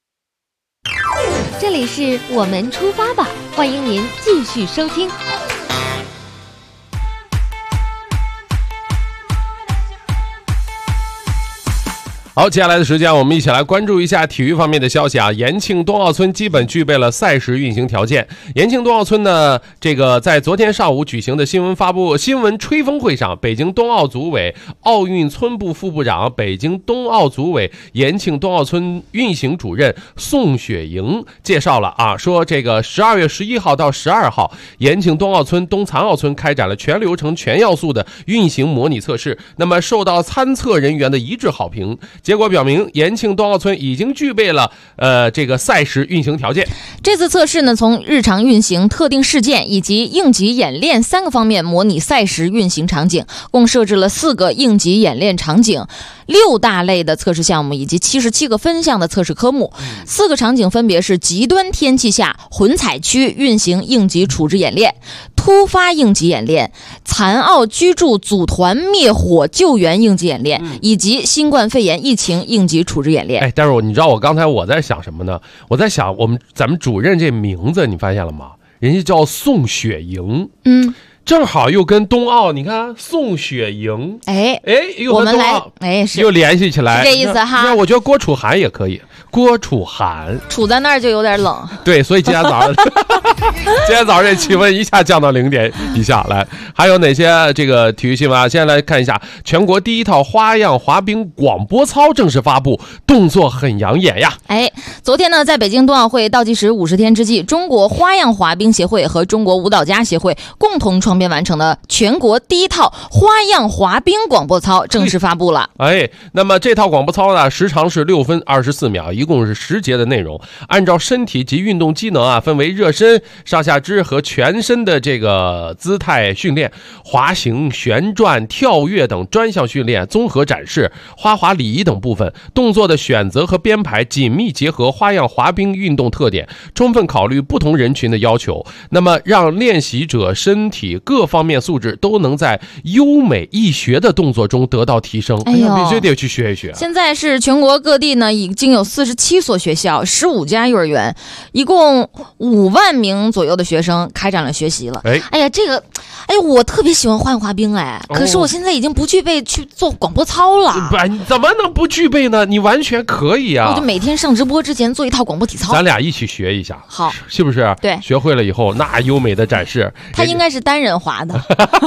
这里是我们出发吧，欢迎您继续收听。
好，接下来的时间我们一起来关注一下体育方面的消息啊。延庆冬奥村基本具备了赛事运行条件。延庆冬奥村呢，这个在昨天上午举行的新闻吹风会上，北京冬奥组委奥运村部副部长、北京冬奥组委延庆冬奥村运行主任宋雪莹介绍了啊，说这个12月11号到12号，延庆冬奥村、冬残奥村开展了全流程全要素的运行模拟测试，那么受到参测人员的一致好评。 结果表明延庆冬奥村已经具备了这个赛时运行条件。
这次测试呢，从日常运行、特定事件以及应急演练3个方面模拟赛时运行场景，共设置了4个应急演练场景、6大类的测试项目以及77个分项的测试科目。4个场景分别是极端天气下混采区运行应急处置演练、突发应急演练、残奥居住组团灭火救援应急演练，以及新冠肺炎疫情应急处置演练。
但是你知道我刚才我在想什么呢？我在想咱们主任这名字你发现了吗？人家叫宋雪莹，正好又跟冬奥，你看宋雪莹，又和冬奥又联系起来，
是这意思哈。
那我觉得郭楚涵也可以，郭楚涵
处在那儿就有点冷。
对，所以今天早上这气温一下降到0点以下来。还有哪些这个体育新闻啊？现在来看一下，全国第一套花样滑冰广播操正式发布，动作很养眼呀。
昨天呢，在北京冬奥会倒计时50天之际，中国花样滑冰协会和中国舞蹈家协会共同创编完成的全国第一套花样滑冰广播操正式发布了。
那么这套广播操呢，时长是6分24秒，一共是10节的内容，按照身体及运动机能啊，分为热身、上下肢和全身的这个姿态训练、滑行、旋转、跳跃等专项训练综合展示、花滑礼仪等部分。动作的选择和编排紧密结合花样滑冰运动特点，充分考虑不同人群的要求，那么让练习者身体各方面素质都能在优美易学的动作中得到提升。必须得去学一学。
现在是全国各地呢，已经有47所学校、15家幼儿园，一共5万名左右的学生开展了学习了。我特别喜欢花样滑冰，可是我现在已经不具备去做广播操了。
你怎么能不具备呢？你完全可以啊！
我就每天上直播之前做一套广播体操，
咱俩一起学一下，
好，
是不是？
对，
学会了以后，那优美的展示，
它应该是单人滑的。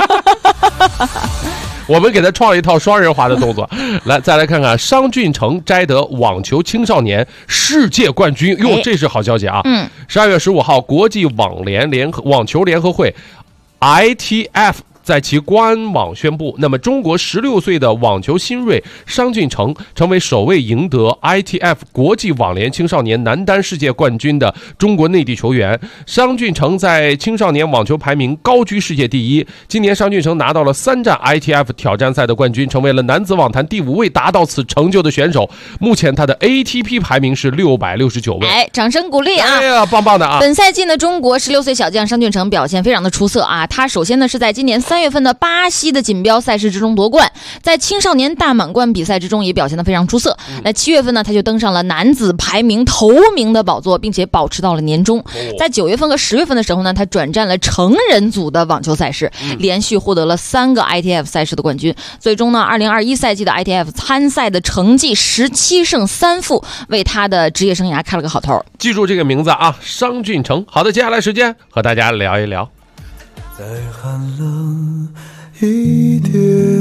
我们给他创一套双人滑的动作。来，再来看看商俊成摘得网球青少年世界冠军，这是好消息啊！12月15号，国际网球联合会 ITF在其官网宣布，那么中国16岁的网球新锐商俊成成为首位赢得 ITF 国际网联青少年男单世界冠军的中国内地球员。商俊成在青少年网球排名高居世界第一。今年商俊成拿到了3站 ITF 挑战赛的冠军，成为了男子网坛第5位达到此成就的选手。目前他的 ATP 排名是669位。
掌声鼓励啊！
棒棒的啊！
本赛季呢，中国16岁小将商俊成表现非常的出色啊！他首先呢是在今年3月份的巴西的锦标赛事之中夺冠，在青少年大满贯比赛之中也表现得非常出色。那7月份呢，他就登上了男子排名头名的宝座，并且保持到了年终。在9月份和10月份的时候呢，他转战了成人组的网球赛事，连续获得了3个 ITF 赛事的冠军。最终呢，2021赛季的 ITF 参赛的成绩17胜3负，为他的职业生涯开了个好头。
记住这个名字啊，商俊成。好的，接下来时间和大家聊一聊。
再寒冷一点，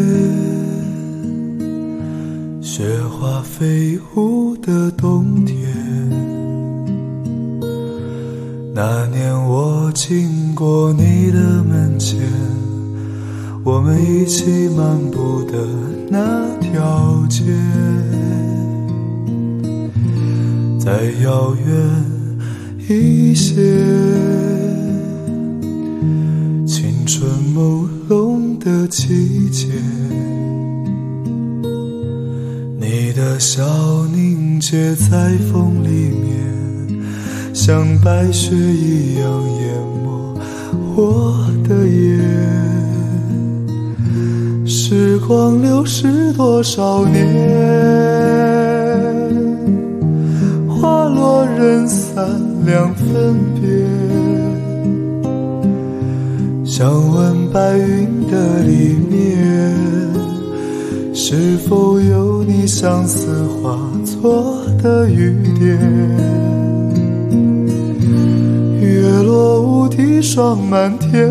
雪花飞舞的冬天，那年我经过你的门前，我们一起漫步的那条街，再遥远一些，青春朦胧的季节，你的笑凝结在风里面，像白雪一样淹没我的眼。时光流逝多少年，花落人散两分别，想问白云的里面，是否有你相思化作的雨点。月落乌啼霜满天，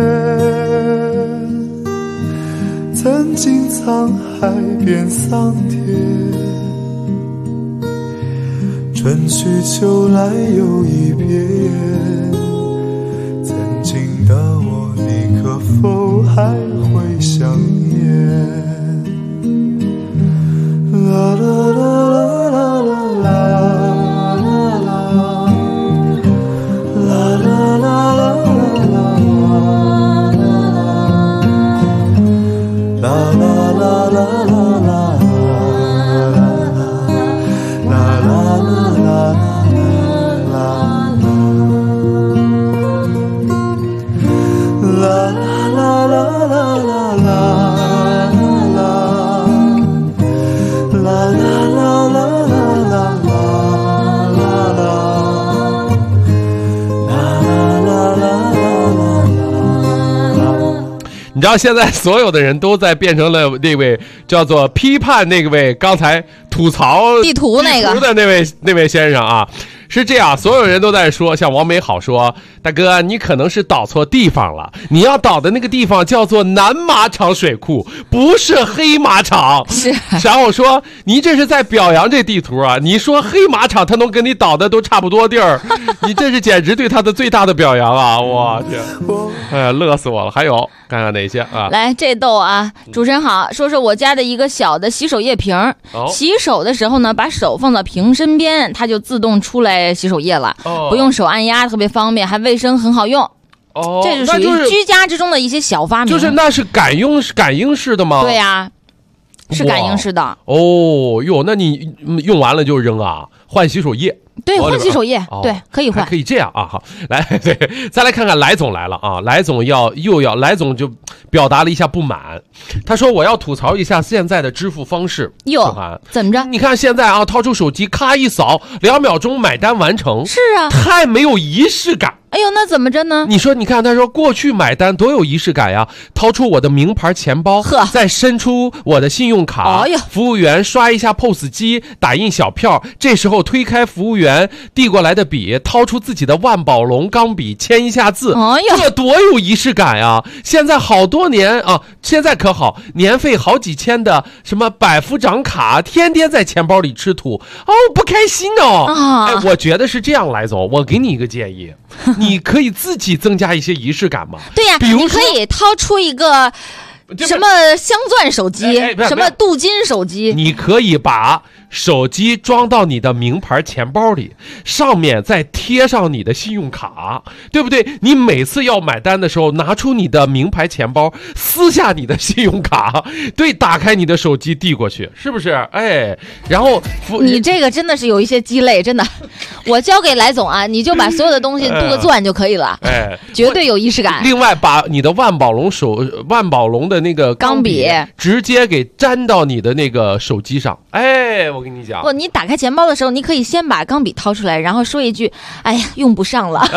曾经沧海变桑田，春去秋来又一遍，曾经的我你可否还会想念？啦啦啦
你知道现在所有的人都在变成了那位叫做批判那位刚才吐槽
地图那个
的那位先生啊。是这样，所有人都在说，像王美好说，大哥，你可能是导错地方了，你要导的那个地方叫做南马场水库，不是黑马场。
是。
然后说，你这是在表扬这地图啊？你说黑马场，他能跟你导的都差不多地儿，你这是简直对他的最大的表扬啊！我天，哎呀，乐死我了。还有，看看哪些啊？
来，这逗啊！主持人好，说说我家的一个小的洗手液瓶，洗手的时候呢，把手放到瓶身边，它就自动出来洗手液了，不用手按压，特别方便，还卫生，很好用。这是属于居家之中的一些小发明。
就是那是感应式的吗？
对呀，是感应式的。
哦哟，那你用完了就扔啊？换洗手液？
对，换洗手液，对，可以换，
可以这样啊。好，来，对，再来看看来总来了啊。来总来总就表达了一下不满，他说我要吐槽一下现在的支付方式。
哟，怎么着？
你看现在啊，掏出手机，咔一扫，2秒钟买单完成。
是啊，
太没有仪式感。
哎呦，那怎么着呢？
你说，你看，他说过去买单多有仪式感呀，掏出我的名牌钱包，再伸出我的信用卡，服务员刷一下 POS 机，打印小票，这时候推开服务员递过来的笔，掏出自己的万宝龙钢笔签一下字，这多有仪式感呀！现在好多年啊，现在可好，年费好几千的什么百夫长卡，天天在钱包里吃土，不开心哦。哎，我觉得是这样，来总，我给你一个建议。你可以自己增加一些仪式感吗？
对呀，你可以掏出一个什么镶钻手机，什么镀金手机，
你可以把手机装到你的名牌钱包里，上面再贴上你的信用卡，对不对？你每次要买单的时候，拿出你的名牌钱包，撕下你的信用卡，对，打开你的手机递过去，是不是？哎，然后
你这个真的是有一些鸡肋，真的。我交给来总啊，你就把所有的东西镀个钻就可以了，哎，绝对有仪式感。
另外，把你的万宝龙的那个钢笔直接给粘到你的那个手机上，哎，我跟你讲，
不，你打开钱包的时候，你可以先把钢笔掏出来，然后说一句：“哎呀，用不上了。”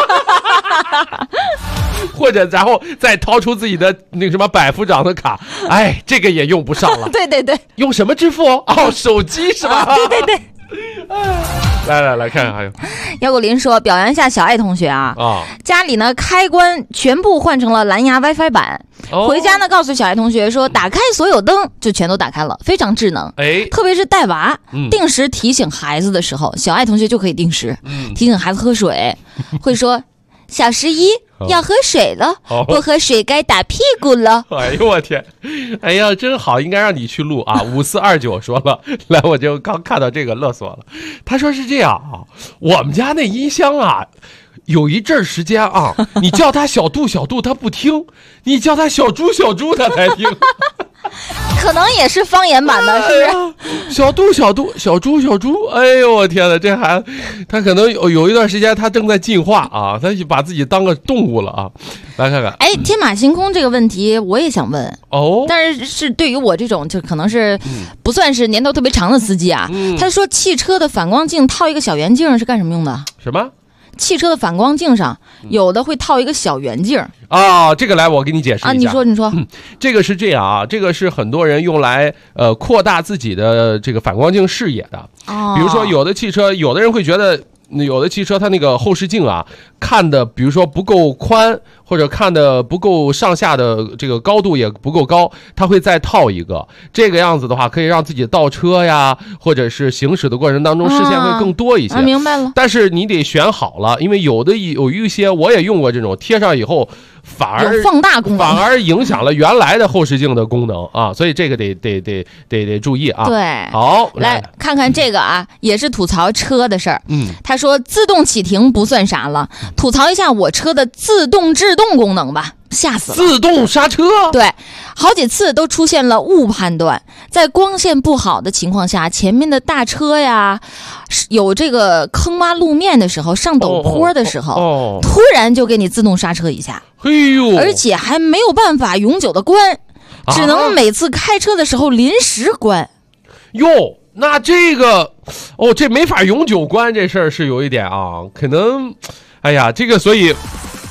或者然后再掏出自己的那个什么百夫长的卡，哎，这个也用不上了。
对对对，
用什么支付？哦，手机是吧？
对对对。
来看看还有。
姚果林说，表扬一下小爱同学啊，家里呢开关全部换成了蓝牙 WiFi 版，回家呢告诉小爱同学说，打开所有灯就全都打开了，非常智能。哎，特别是带娃，定时提醒孩子的时候，小爱同学就可以定时提醒孩子喝水，会说小11要喝水了，不喝水该打屁股了。
哎呦我天，哎呀真好，应该让你去录啊。5429说了，来，我就刚看到这个乐死我了。他说是这样啊，我们家那音箱啊，有一阵时间啊，你叫他小度小度他不听，你叫他小猪小猪他才听。
可能也是方言版的，是不
是？小度小度小猪小猪，哎呦我天哪，这孩子他可能有一段时间他正在进化啊，他就把自己当个动物了啊。来看看，
哎，天马行空这个问题我也想问哦，但是对于我这种就可能是不算是年头特别长的司机啊，他说汽车的反光镜套一个小圆镜是干什么用的？
什么？
汽车的反光镜上有的会套一个小圆镜
啊，这个来我给你解释一下
啊，你说，
这个是这样啊，这个是很多人用来扩大自己的这个反光镜视野的。比如说有的汽车，有的人会觉得有的汽车它那个后视镜啊看的比如说不够宽，或者看的不够上下的这个高度也不够高，它会再套一个，这个样子的话可以让自己倒车呀，或者是行驶的过程当中视线会更多一些。
明白了。
但是你得选好了，因为有一些我也用过这种贴上以后反而
有放大功能，
反而影响了原来的后视镜的功能啊，所以这个得注意啊。
对，
好，
来看看这个啊，也是吐槽车的事儿。他说自动启停不算啥了，吐槽一下我车的自动制动功能吧。吓死了！
自动刹车，
对，好几次都出现了误判断，在光线不好的情况下，前面的大车呀，有这个坑洼路面的时候，上陡坡的时候，突然就给你自动刹车一下，
嘿呦，
而且还没有办法永久的关，只能每次开车的时候临时关。
哟，那这个这没法永久关，这事儿是有一点啊，可能，哎呀，这个所以。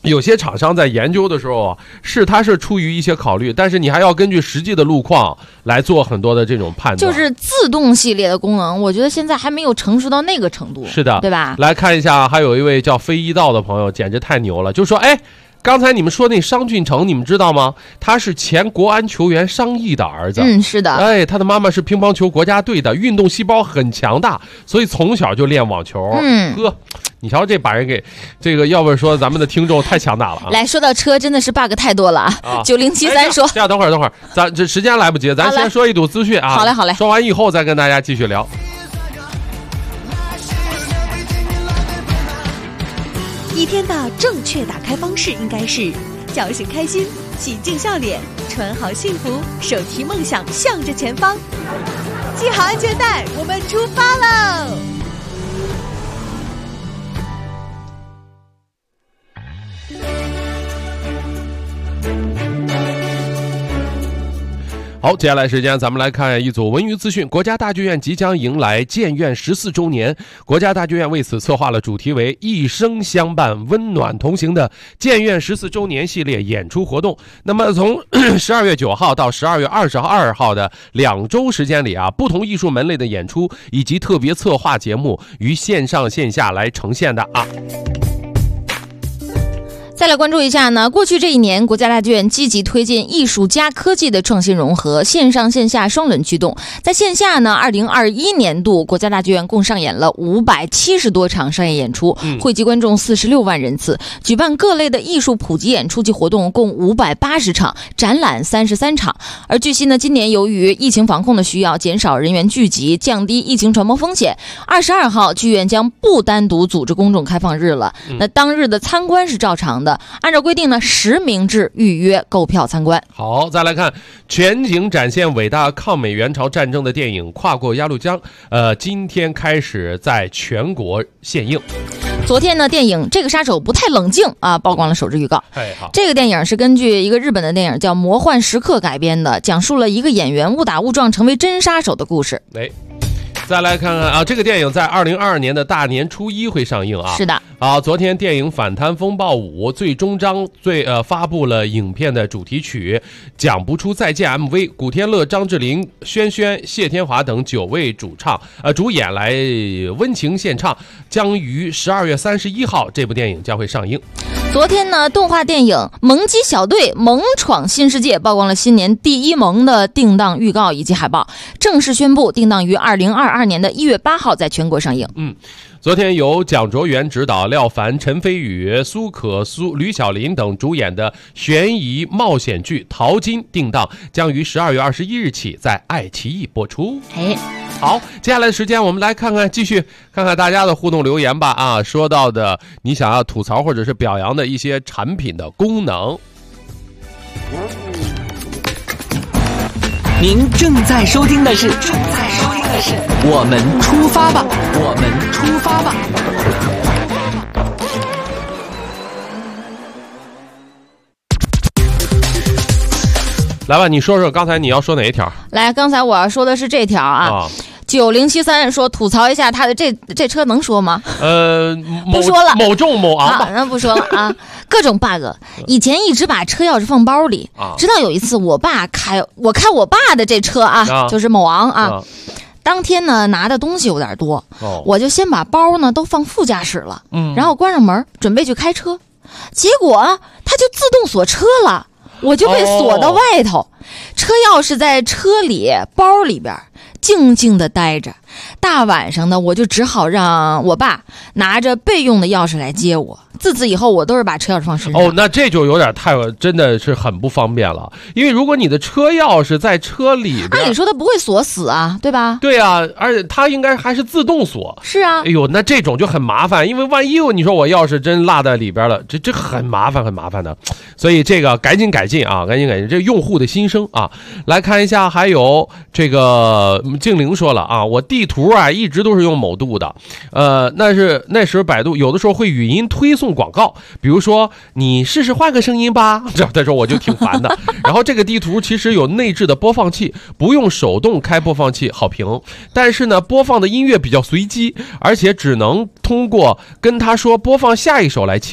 有些厂商在研究的时候啊，它是出于一些考虑，但是你还要根据实际的路况来做很多的这种判断。
就是自动系列的功能，我觉得现在还没有成熟到那个程度。
是的，
对吧？
来看一下，还有一位叫飞一道的朋友，简直太牛了，就说刚才你们说那商俊成，你们知道吗？他是前国安球员商毅的儿子。
是的。
他的妈妈是乒乓球国家队的，运动细胞很强大，所以从小就练网球。你瞧这把人给这个，要不说咱们的听众太强大了啊！
来说到车，真的是 bug 太多了啊！9073说，
这样等会儿，咱这时间来不及，咱先说一组资讯啊。
好嘞。
说完以后再跟大家继续聊。
一天的正确打开方式应该是叫醒开心，洗净笑脸，穿好幸福，手提梦想向着前方，系好安全带，我们出发喽！
好，接下来时间咱们来看一组文娱资讯。国家大剧院即将迎来建院14周年，国家大剧院为此策划了主题为一生相伴温暖同行的建院14周年系列演出活动。那么从12月9号到12月22号的2周时间里啊，不同艺术门类的演出以及特别策划节目于线上线下来呈现的啊。
再来关注一下呢，过去这一年，国家大剧院积极推进艺术加科技的创新融合，线上线下双轮驱动。在线下呢，2021年度国家大剧院共上演了570多场商业演出，汇集观众46万人次，举办各类的艺术普及演出及活动共580场，展览33场。而据悉呢，今年由于疫情防控的需要，减少人员聚集，降低疫情传播风险，22号剧院将不单独组织公众开放日了。那当日的参观是照常的，按照规定呢，实名制预约购票参观。
好，再来看全景展现伟大抗美援朝战争的电影《跨过鸭绿江》，今天开始在全国限映。
昨天呢，电影《这个杀手不太冷静》曝光了首支预告。
好，
这个电影是根据一个日本的电影叫《魔幻时刻》改编的，讲述了一个演员误打误撞成为真杀手的故事。
再来看看啊，这个电影在2022年的大年初1会上映啊。
是的
啊，昨天电影《反贪风暴5》最终章发布了影片的主题曲《讲不出再见》MV， 古天乐、张智霖、轩轩、谢天华等9位主演来温情献唱，将于12月31号这部电影将会上映。
昨天呢，动画电影《萌鸡小队萌闯新世界》曝光了新年第一萌的定档预告以及海报，正式宣布定档于2022年的1月8号在全国上映。
昨天由蒋卓元执导、廖凡、陈飞宇、苏可、吕小林等主演的悬疑冒险剧《淘金》定档，将于12月21日起在爱奇艺播出。好，接下来的时间我们来继续看看大家的互动留言吧啊，说到的你想要吐槽或者是表扬的一些产品的功能。
您正在收听的是我们出发吧，我们出发吧。
来吧，你说说刚才你要说哪一条？
来，刚才我要说的是这条啊。9073说吐槽一下他的这车能说吗？
不
说了，
某重某昂吧，
那不说了啊。各种 bug， 以前一直把车钥匙放包里，直到有一次我开我爸的这车啊，就是某昂啊。当天呢拿的东西有点多，我就先把包呢都放副驾驶了，然后关上门准备去开车，结果它就自动锁车了，我就被锁到外头，车钥匙在车里包里边静静的待着。大晚上的我就只好让我爸拿着备用的钥匙来接我，自此以后我都是把车钥匙放身上。
那这就有点真的是很不方便了，因为如果你的车钥匙在车里边，
按理说它不会锁死啊，对吧？
对啊，而且它应该还是自动锁。
是啊。
哎呦，那这种就很麻烦，因为万一你说我钥匙真落在里边了，这很麻烦的。所以这个赶紧改进啊，这用户的心声啊。来看一下，还有这个静玲说了啊，我地图啊一直都是用某度的，那时百度有的时候会语音推送广告，比如说你试试换个声音吧，这时候我就挺烦的。然后这个地图其实有内置的播放器，不用手动开播放器，好评。但是呢，播放的音乐比较随机，而且只能通过跟他说播放下一首来切换。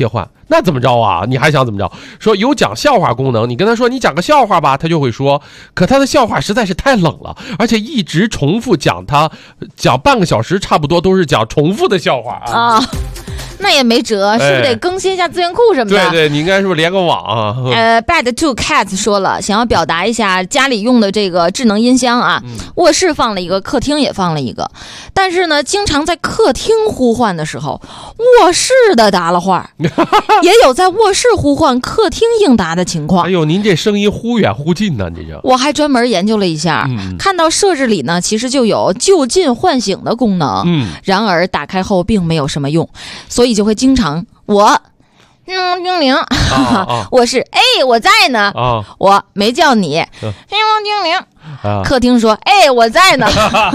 那怎么着啊？你还想怎么着？说有讲笑话功能，你跟他说你讲个笑话吧，他就会说。可他的笑话实在是太冷了，而且一直重复讲半个小时，差不多都是讲重复的笑话啊。
那也没辙，是不是得更新一下资源库什么的？
对，你应该是不是连个网啊
？Bad to Cats 说了，想要表达一下家里用的这个智能音箱啊，卧室放了一个，客厅也放了一个，但是呢，经常在客厅呼唤的时候，卧室的答了话，也有在卧室呼唤客厅应答的情况。
哎呦，您这声音忽远忽近呢，这就。
我还专门研究了一下，看到设置里呢，其实就有就近唤醒的功能，然而打开后并没有什么用，所以就会经常叮铃，我是我在呢，我没叫你，叮铃，客厅说我在呢。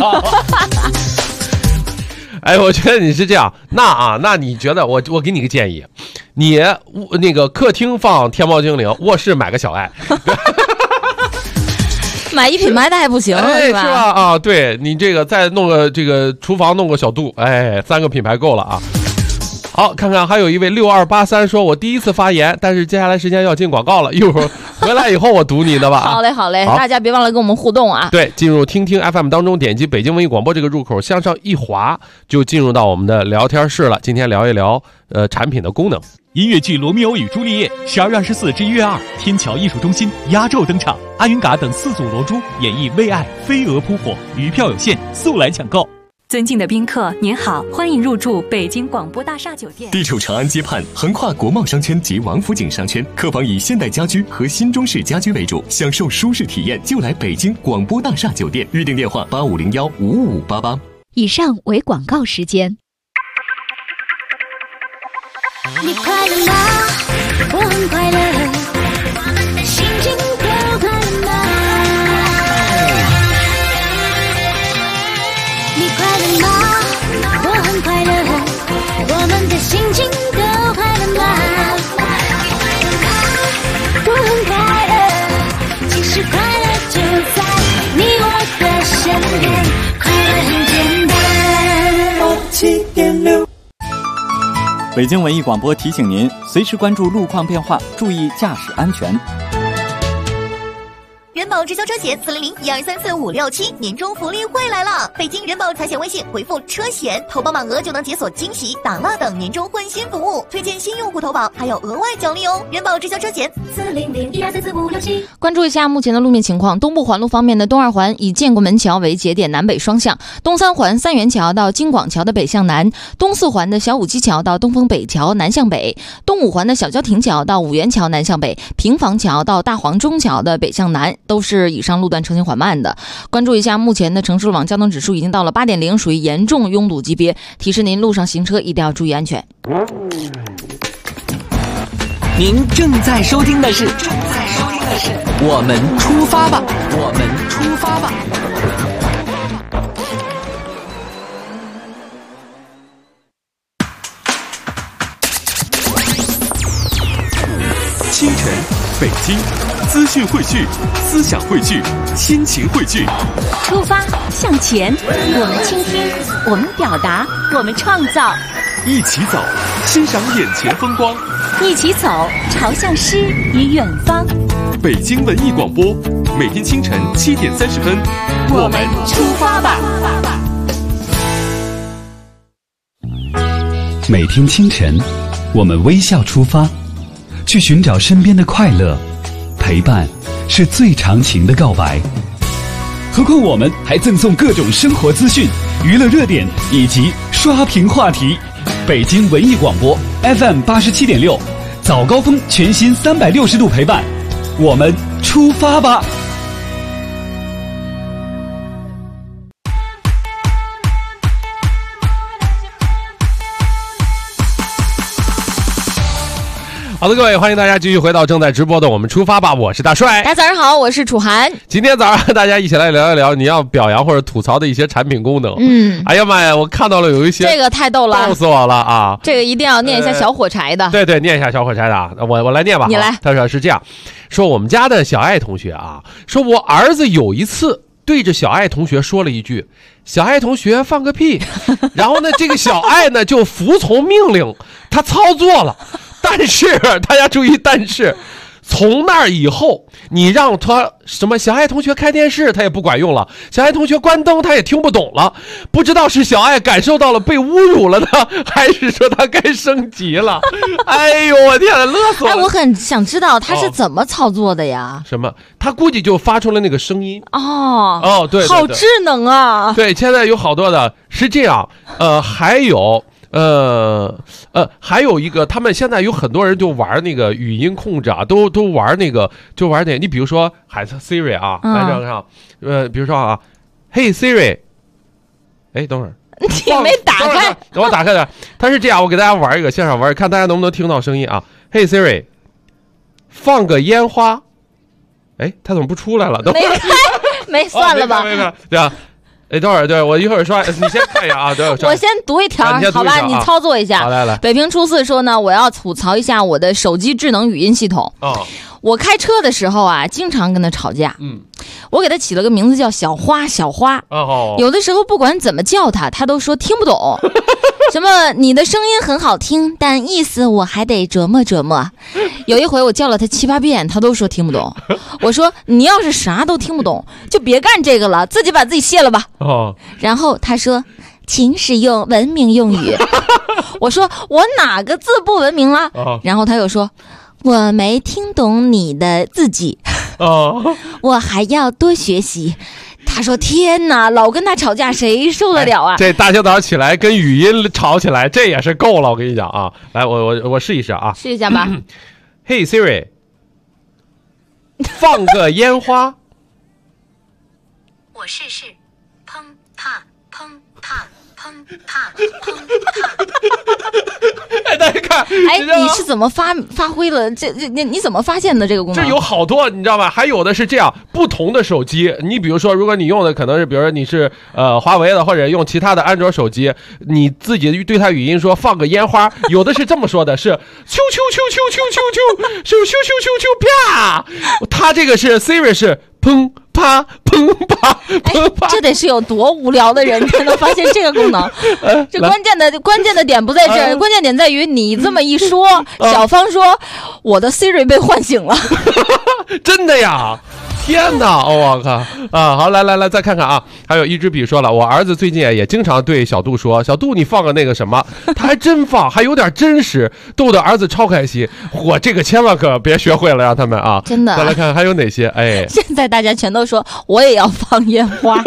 哎，我觉得你是这样，那你觉得我给你个建议，你那个客厅放天猫精灵，卧室买个小爱。
买一品牌的还不行，是吧？
是吧？啊，对你这个再弄个这个厨房弄个小度，3个品牌够了啊。好，看看还有一位6283说，我第一次发言，但是接下来时间要进广告了，一会儿回来以后我读你的吧。
好嘞，大家别忘了跟我们互动啊。
对，进入听听 FM 当中，点击北京文艺广播这个入口，向上一滑就进入到我们的聊天室了。今天聊一聊产品的功能。
音乐剧《罗密欧与朱丽叶》12月24至1月2，天桥艺术中心压轴登场，阿云嘎等4组罗珠演绎为爱飞蛾扑火，余票有限，速来抢购。
尊敬的宾客，您好，欢迎入住北京广播大厦酒店。
地处长安街畔，横跨国贸商圈及王府井商圈，客房以现代家居和新中式家居为主，享受舒适体验就来北京广播大厦酒店。预订电话8501-55588。
以上为广告时间。
你快乐吗？我很快乐，心情都快乐吗？你快乐吗？我很快乐，我们的心情都快乐吗？我很快乐，其实快乐就在你我的身边，快乐很简单。7.6
北京文艺广播提醒您，随时关注路况变化，注意驾驶安全。
人保直销车险400-1234567年终福利会来了！北京人保财险微信回复车险，投保满额就能解锁惊喜、打蜡等年终换新服务，推荐新用户投保还有额外奖励哦！人保直销车险400-1234567。
关注一下目前的路面情况。东部环路方面的东二环以建国门桥为节点，南北双向；东三环三元桥到京广桥的北向南；东四环的小武基桥到东风北桥南向北；东五环的小郊亭桥到五元桥南向北；平房桥到大黄中桥的北向南，都是以上路段车行缓慢的。关注一下目前的城市路网交通指数已经到了8.0，属于严重拥堵级别，提示您路上行车一定要注意安全。
您正在收听的是我们出发吧，我们出发吧。
清晨，北京，资讯汇聚，思想汇聚，亲情汇聚。
出发向前，我们倾听，我们表达，我们创造。
一起走，欣赏眼前风光。
一起走，朝向诗与远方。
北京文艺广播，每天清晨7点30分，
我们出发吧。
每天清晨，我们微笑出发，去寻找身边的快乐。陪伴是最长情的告白。何况我们还赠送各种生活资讯、娱乐热点以及刷屏话题。北京文艺广播 FM 87.6，早高峰全新360度陪伴，我们出发吧。
好的，各位，欢迎大家继续回到正在直播的我们出发吧，我是大帅。
大家早上好，我是楚涵。
今天早上大家一起来聊一聊你要表扬或者吐槽的一些产品功能。哎呀妈呀，我看到了有一些，
这个太逗了，
逗死我了啊！
这个一定要念一下小火柴的。
对，念一下小火柴的啊，我来念吧。
你来。
他说是这样，说我们家的小爱同学啊，说我儿子有一次对着小爱同学说了一句：“小爱同学放个屁。”然后呢，这个小爱呢就服从命令，他操作了。 但是大家注意，但是从那儿以后，你让他什么小爱同学开电视，他也不管用了；小爱同学关灯，他也听不懂了。不知道是小爱感受到了被侮辱了呢，还是说他该升级了？哎呦，我天哪，乐死我了！
哎，我很想知道他是怎么操作的呀？
什么？他估计就发出了那个声音。
哦，
对，
好智能啊！
对，现在有好多的是这样，还有。还有一个，他们现在有很多人就玩那个语音控制啊，都玩那个，就玩那，你比如说喊 Siri 啊，来这样，比如说啊，Hey Siri， 哎，等会儿，
你没打开，
等我打开的，它是这样，我给大家玩一个，现场玩，看大家能不能听到声音啊。Hey Siri， 放个烟花，哎，它怎么不出来了？都
没算了吧？
没看，对啊。哎，等会儿，对我一会儿刷，你先看一下啊。对，
我先读一条，好吧，你操作一下。
好，来。
北平初四说呢，我要吐槽一下我的手机智能语音系统。我开车的时候啊，经常跟他吵架。我给他起了个名字叫小花。有的时候不管怎么叫他，他都说听不懂。什么你的声音很好听，但意思我还得琢磨琢磨。有一回我叫了他7、8遍，他都说听不懂。我说你要是啥都听不懂，就别干这个了，自己把自己卸了吧。然后他说请使用文明用语。我说我哪个字不文明了？然后他又说我没听懂你的自己。我还要多学习。他说天哪，老跟他吵架谁受得了啊？
这大清早起来跟语音吵起来，这也是够了，我跟你讲啊。来，我试一试啊，
试一下吧。
Hey Siri， 放个烟花。
我试试，砰啪砰啪砰啪砰啪。
哎，大家看，
哎，你是怎么发挥了这你怎么发现的这个功能？
这有好多，你知道吧？还有的是这样，不同的手机，你比如说，如果你用的可能是，比如说你是华为的，或者用其他的安卓手机，你自己对它语音说放个烟花，有的是这么说的，是咻咻咻咻咻咻咻咻咻咻咻啪，它这个是 Siri 是砰啪砰啪砰啪，
这得是有多无聊的人才能发现这个功能。这关键的点不在这儿，关键点在于你这么一说，小芳说我的 Siri 被唤醒了。
真的呀，天哪！我靠啊！好，来，再看看啊。还有一支笔说了，我儿子最近也经常对小杜说：“小杜，你放个那个什么。”他还真放，还有点真实，逗得儿子超开心。我这个千万可别学会了，让他们啊！
真的。
再来看还有哪些？哎，
现在大家全都说我也要放烟花。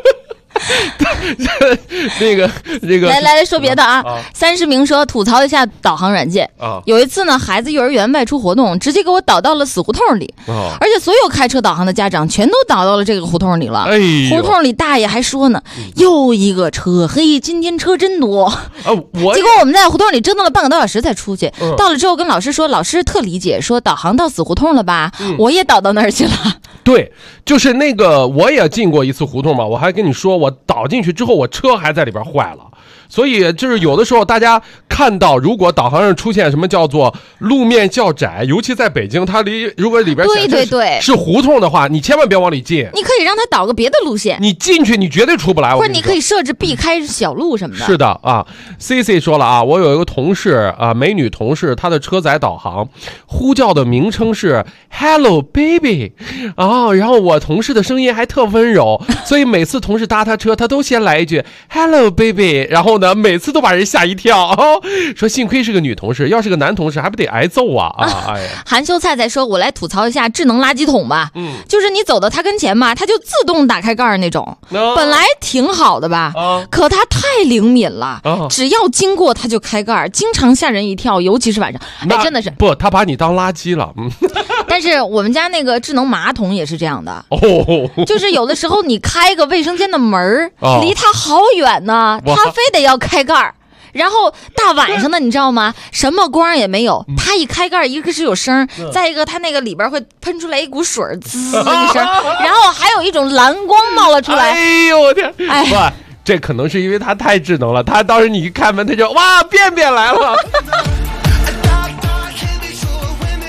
那个
来说别的啊。30名说吐槽一下导航软件啊。有一次呢，孩子幼儿园外出活动，直接给我导到了死胡同里，而且所有开车导航的家长全都导到了这个胡同里了。胡同里大爷还说呢，又一个车黑，今天车真多。结果我们在胡同里折腾了半个多小时才出去，到了之后跟老师说，老师特理解，说导航到死胡同了吧，我也导到那儿去了。
对，就是那个我也进过一次胡同嘛，我还跟你说，我导进去之后，我车还在里边坏了。所以就是有的时候大家看到，如果导航上出现什么叫做路面较窄，尤其在北京，它如果里边显示是胡同的话，你千万别往里进。
你可以让它导个别的路线，
你进去你绝对出不来。
或者你可以设置避开小路什么的。
是的啊 ，CC 说了啊，我有一个同事啊，美女同事，她的车载导航呼叫的名称是 Hello Baby 啊，然后我同事的声音还特温柔，所以每次同事搭她车，她都先来一句 Hello Baby， 然后呢，每次都把人吓一跳，说幸亏是个女同事，要是个男同事还不得挨揍啊！哎呀，
含羞菜菜说，我来吐槽一下智能垃圾桶吧。就是你走到他跟前吧，他就自动打开盖儿那种，本来挺好的吧，可它太灵敏了，只要经过它就开盖儿，经常吓人一跳，尤其是晚上。哎，真的是
不，他把你当垃圾了。
但是我们家那个智能马桶也是这样的，就是有的时候你开个卫生间的门离它好远呢，它非得要开盖儿。然后大晚上的你知道吗，什么光也没有，它一开盖，一个是有声，再一个它那个里边会喷出来一股水，滋一声，然后还有一种蓝光冒了出来。
哎呦我天！哎，不，这可能是因为它太智能了，它当时你一开门，它就哇便便来了。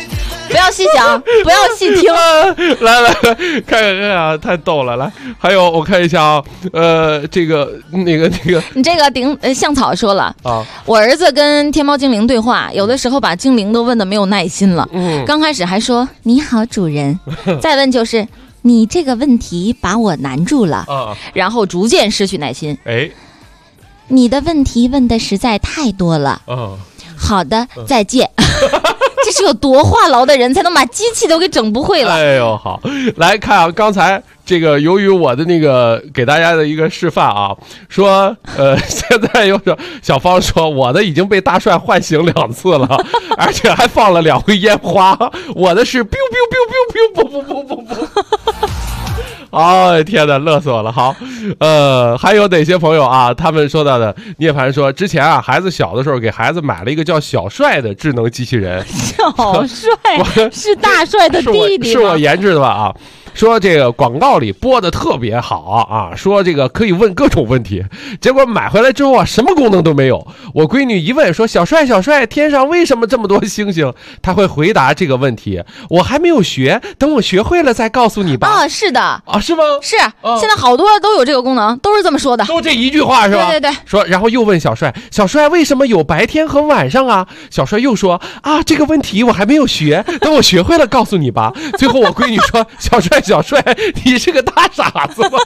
不要细想，不要细听。
来，看看啊，太逗了。来，还有我看一下啊，这个那个，
你这个香草说了
啊，
我儿子跟天猫精灵对话，有的时候把精灵都问的没有耐心了。刚开始还说你好主人，再问就是你这个问题把我难住了，然后逐渐失去耐心。你的问题问的实在太多了。好的，再见。这是有多话痨的人才能把机器都给整不会了。
哎呦，好，来看啊，刚才这个由于我的那个给大家的一个示范啊，说现在有小芳说我的已经被大帅唤醒2次了，而且还放了2回烟花，我的是 biu biu biu biu biu 不不不不不。哎天哪，乐死我了！好，还有哪些朋友啊？他们说到的，涅槃说，之前啊，孩子小的时候给孩子买了一个叫小帅的智能机器人。
小帅是大帅的弟弟吗？
是我研制的吧？啊。说这个广告里播的特别好啊，说这个可以问各种问题，结果买回来之后啊，什么功能都没有。我闺女一问说，小帅，天上为什么这么多星星？他会回答这个问题，我还没有学，等我学会了再告诉你吧。
是的
啊，是吗？
是，现在好多都有这个功能，都是这么说的，
都这一句话是吧？
对。
说，然后又问小帅为什么有白天和晚上啊？小帅又说啊，这个问题我还没有学，等我学会了告诉你吧。最后我闺女说，小帅，你是个大傻子吗？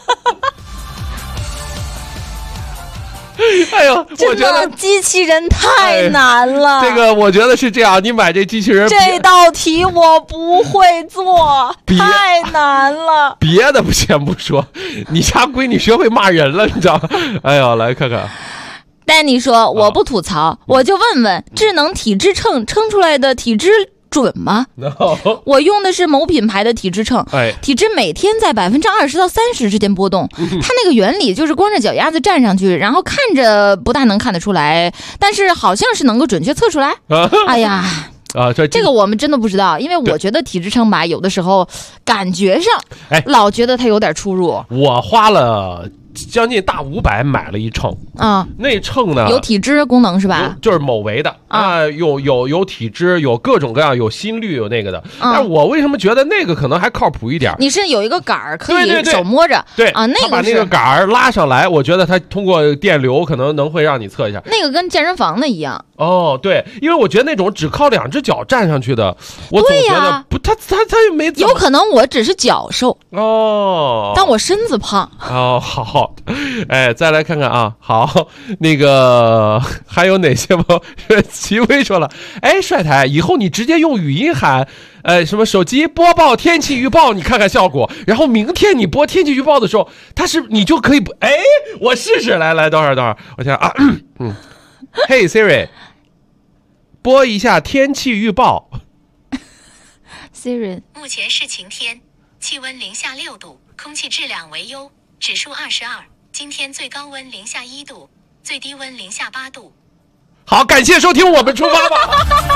哎呦，我觉得
机器人太难了。
这个我觉得是这样，你买这机器人，
这道题我不会做，太难了。
别的先不说，你家闺女学会骂人了，你知道吗？哎呦，来看看。
丹尼说，我不吐槽，我就问问，智能体脂秤称出来的体脂准吗？
No.
我用的是某品牌的体脂秤，体脂每天在20%到30%之间波动。它那个原理就是光着脚丫子站上去，然后看着不大能看得出来，但是好像是能够准确测出来。哎呀。这个我们真的不知道，因为我觉得体脂秤吧，有的时候感觉上，老觉得它有点出入。
我花了将近大500买了一秤
啊，
那秤呢
有体脂功能是吧？
就是某维的啊，有体脂，有各种各样，有心率，有那个的。但我为什么觉得那个可能还靠谱一点？
你是有一个杆儿可以手摸着，
对
啊，那个
把那个杆儿拉上来，我觉得它通过电流可能会让你测一下。
那个跟健身房的一样。
哦，对，因为我觉得那种只靠2只脚站上去的，我总觉得不，他也没
有可能我只是脚瘦但我身子胖。
好，再来看看啊，好，那个还有哪些吗？齐薇说了，帅台，以后你直接用语音喊，什么手机播报天气预报，你看看效果。然后明天你播天气预报的时候，你就可以我试试，来，等会儿，我想啊，Hey Siri。播一下天气预报。
Siri，
目前是晴天，气温零下6度，空气质量为优，指数22。今天最高温零下1度，最低温零下8度。
好，感谢收听，我们出发吧。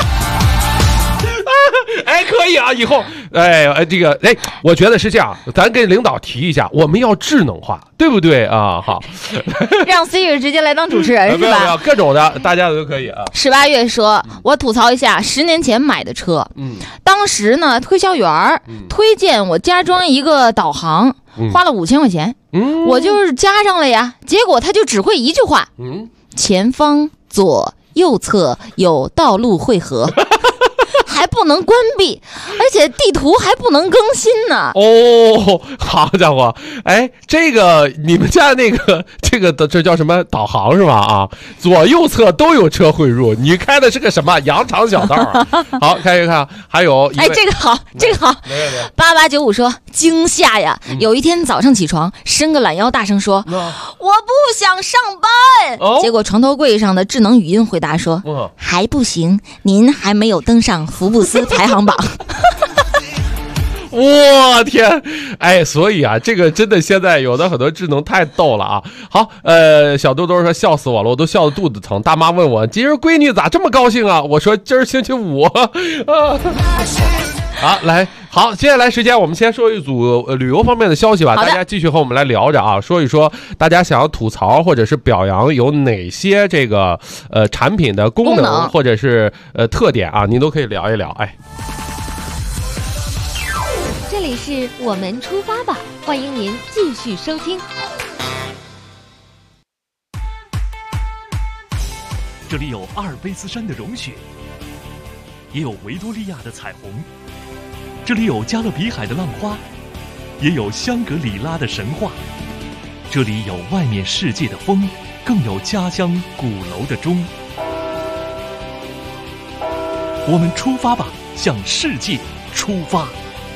可以啊，以后这个我觉得是这样，咱跟领导提一下，我们要智能化，对不对啊？好，
让 Siri 直接来当主持人是吧？
没有各种的，大家都可以啊。
18月说，我吐槽一下10年前买的车，当时呢推销员推荐我加装一个导航，花了5000块钱，我就是加上了呀，结果他就只会一句话，前方左右侧有道路汇合。还不能关闭，而且地图还不能更新呢。
好家伙，这个你们家那个这叫什么导航是吧？啊，左右侧都有车汇入，你开的是个什么羊肠小道啊？好，看一看，还有
这个好，8895说惊吓呀！有一天早上起床，伸个懒腰，大声说：“我不想上班。”结果床头柜上的智能语音回答说：“还不行，您还没有登上福布斯排行榜。”
我天，所以啊，这个真的现在有的很多智能太逗了啊。好，小豆豆说笑死我了，我都笑得肚子疼。大妈问我今儿闺女咋这么高兴啊？我说今儿星期五。好，好，接下来时间我们先说一组旅游方面的消息吧。大家继续和我们来聊着啊，说一说大家想要吐槽或者是表扬有哪些这个产品的功能或者是特点啊，您都可以聊一聊。
里是我们出发吧，欢迎您继续收听。
这里有阿尔卑斯山的融雪，也有维多利亚的彩虹；这里有加勒比海的浪花，也有香格里拉的神话；这里有外面世界的风，更有家乡鼓楼的钟。我们出发吧，向世界出发。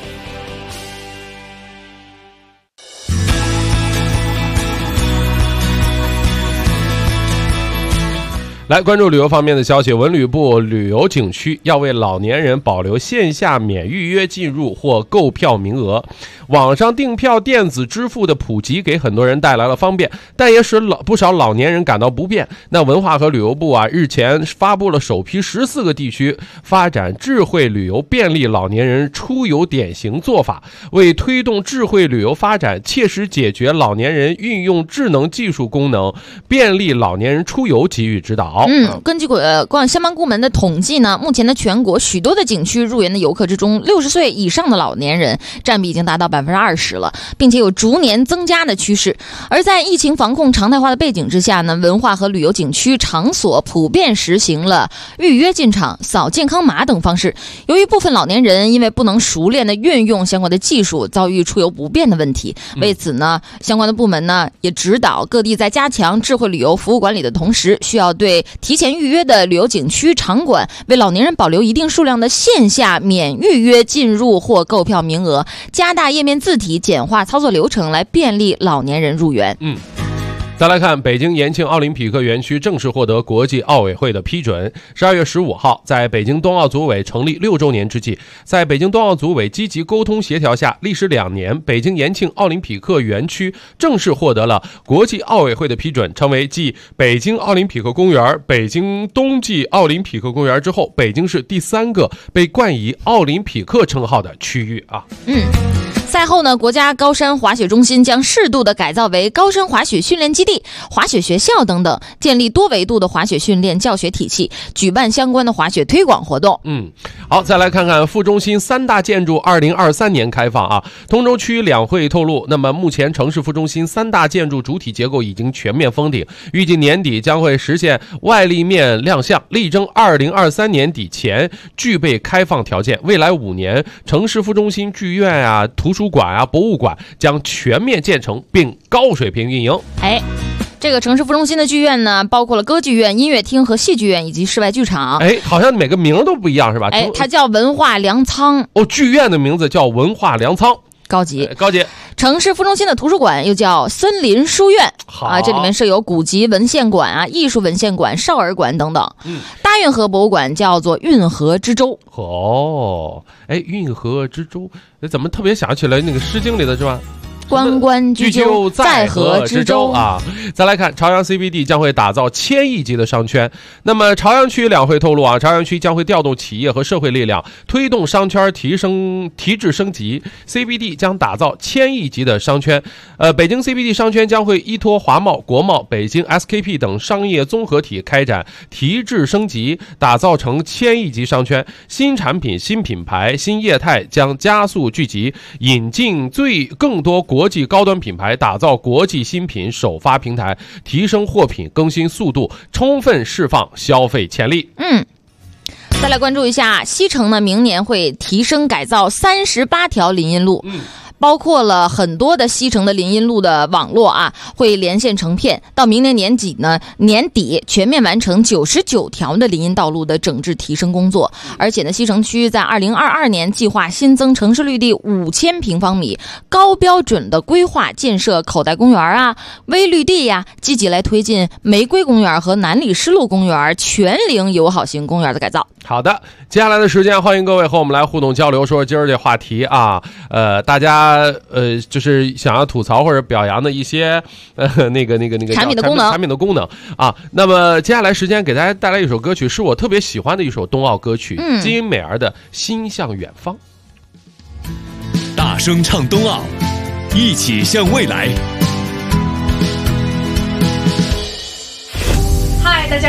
来关注旅游方面的消息，文旅部旅游景区要为老年人保留线下免预约进入或购票名额。网上订票电子支付的普及给很多人带来了方便，但也使不少老年人感到不便。那文化和旅游部日前发布了首批14个地区发展智慧旅游便利老年人出游典型做法，为推动智慧旅游发展，切实解决老年人运用智能技术功能便利老年人出游给予指导。
根据相关部门的统计呢，目前的全国许多的景区入园的游客之中，60岁以上的老年人占比已经达到20%了，并且有逐年增加的趋势。而在疫情防控常态化的背景之下呢，文化和旅游景区场所普遍实行了预约进场、扫健康码等方式。由于部分老年人因为不能熟练的运用相关的技术，遭遇出游不便的问题。为此呢，相关的部门呢也指导各地在加强智慧旅游服务管理的同时，需要对提前预约的旅游景区场馆为老年人保留一定数量的线下免预约进入或购票名额，加大页面字体，简化操作流程，来便利老年人入园。
再来看北京延庆奥林匹克园区正式获得国际奥委会的批准。12月15号，在北京冬奥组委成立6周年之际，在北京冬奥组委积极沟通协调下，历时2年，北京延庆奥林匹克园区正式获得了国际奥委会的批准，成为继北京奥林匹克公园、北京冬季奥林匹克公园之后，北京市第3个被冠以奥林匹克称号的区域啊。
赛后呢，国家高山滑雪中心将适度的改造为高山滑雪训练基地、滑雪学校等等，建立多维度的滑雪训练教学体系，举办相关的滑雪推广活动。
好，再来看看副中心3大建筑2023年开放啊。通州区两会透露，那么目前城市副中心3大建筑主体结构已经全面封顶，预计年底将会实现外立面亮相，力争2023年底前具备开放条件。未来5年，城市副中心剧院图书馆博物馆将全面建成并高水平运营。
这个城市副中心的剧院呢，包括了歌剧院、音乐厅和戏剧院以及室外剧场。
好像每个名都不一样是吧？
它叫文化粮仓。
剧院的名字叫文化粮仓，
高级。城市副中心的图书馆又叫森林书院这里面设有古籍文献馆艺术文献馆、少儿馆等等。大运河博物馆叫做运河之舟。
运河之舟，怎么特别想起来那个《诗经》里的是吧？
关关雎鸠，在河之洲
啊！再来看朝阳 CBD 将会打造1000亿级的商圈。那么朝阳区两会透露朝阳区将会调动企业和社会力量，推动商圈提质升级。CBD 将打造1000亿级的商圈。北京 CBD 商圈将会依托华贸、国贸、北京 SKP 等商业综合体开展提质升级，打造成1000亿级商圈。新产品、新品牌、新业态将加速聚集，引进更多国际高端品牌，打造国际新品首发平台，提升货品更新速度，充分释放消费潜力。
再来关注一下西城呢，明年会提升改造38条林荫路。包括了很多的西城的林荫路的网络会连线成片，到明年年底全面完成99条的林荫道路的整治提升工作。而且呢，西城区在2022年计划新增城市绿地5000平方米，高标准的规划建设口袋公园微绿地积极来推进玫瑰公园和南礼士路公园全龄友好型公园的改造。
好的，接下来的时间，欢迎各位和我们来互动交流，说今儿这话题大家就是想要吐槽或者表扬的一些那个
产品的
功能那么接下来时间给大家带来一首歌曲，是我特别喜欢的一首冬奥歌曲，金美儿的《心向远方》。
大声唱冬奥，一起向未来。
嗨，大家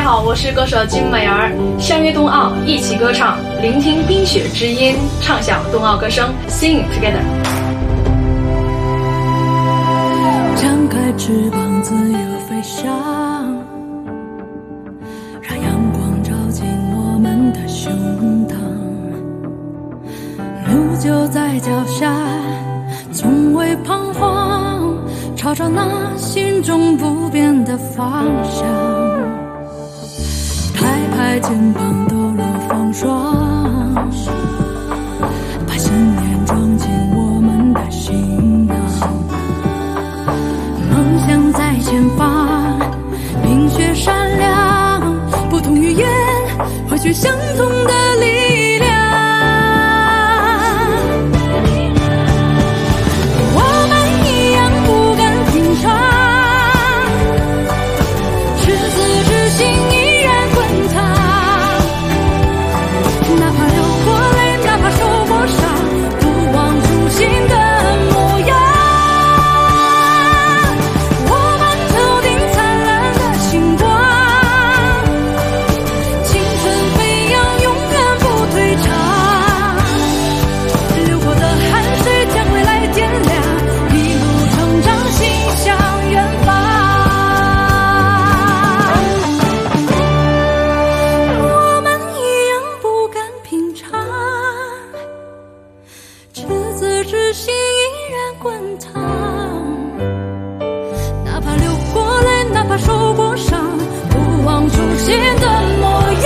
好，我是歌手金美儿，相约冬奥，一起歌唱，聆听冰雪之音，畅享冬奥歌声 ，Sing together。
张开翅膀，自由飞翔，让阳光照进我们的胸膛。路就在脚下，从未彷徨，朝着那心中不变的方向。拍肩膀，抖落风霜，把信念装进我们的行囊。梦想在前方，冰雪闪亮，不同语言，汇聚相同的力量。我们一样不敢平常，赤子之心依然滚烫。哪怕流过泪，哪怕受过伤，不忘初心的模样。我们头顶灿烂的星光，青春飞扬，永远不退场。流过的汗水将未来点亮，一路成长，心向远方。我们一样不敢平常，赤子之心依然滚烫。哪怕流过泪，哪怕受过伤，不忘初心的模样。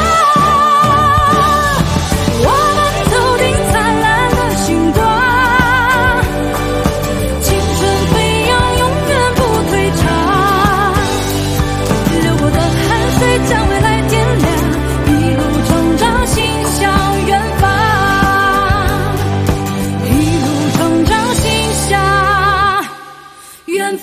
我们头顶灿烂的星光，青春飞扬，永远不退场。流过的汗水将未来点亮，一路成长，心向远方。一路成长，心向远方。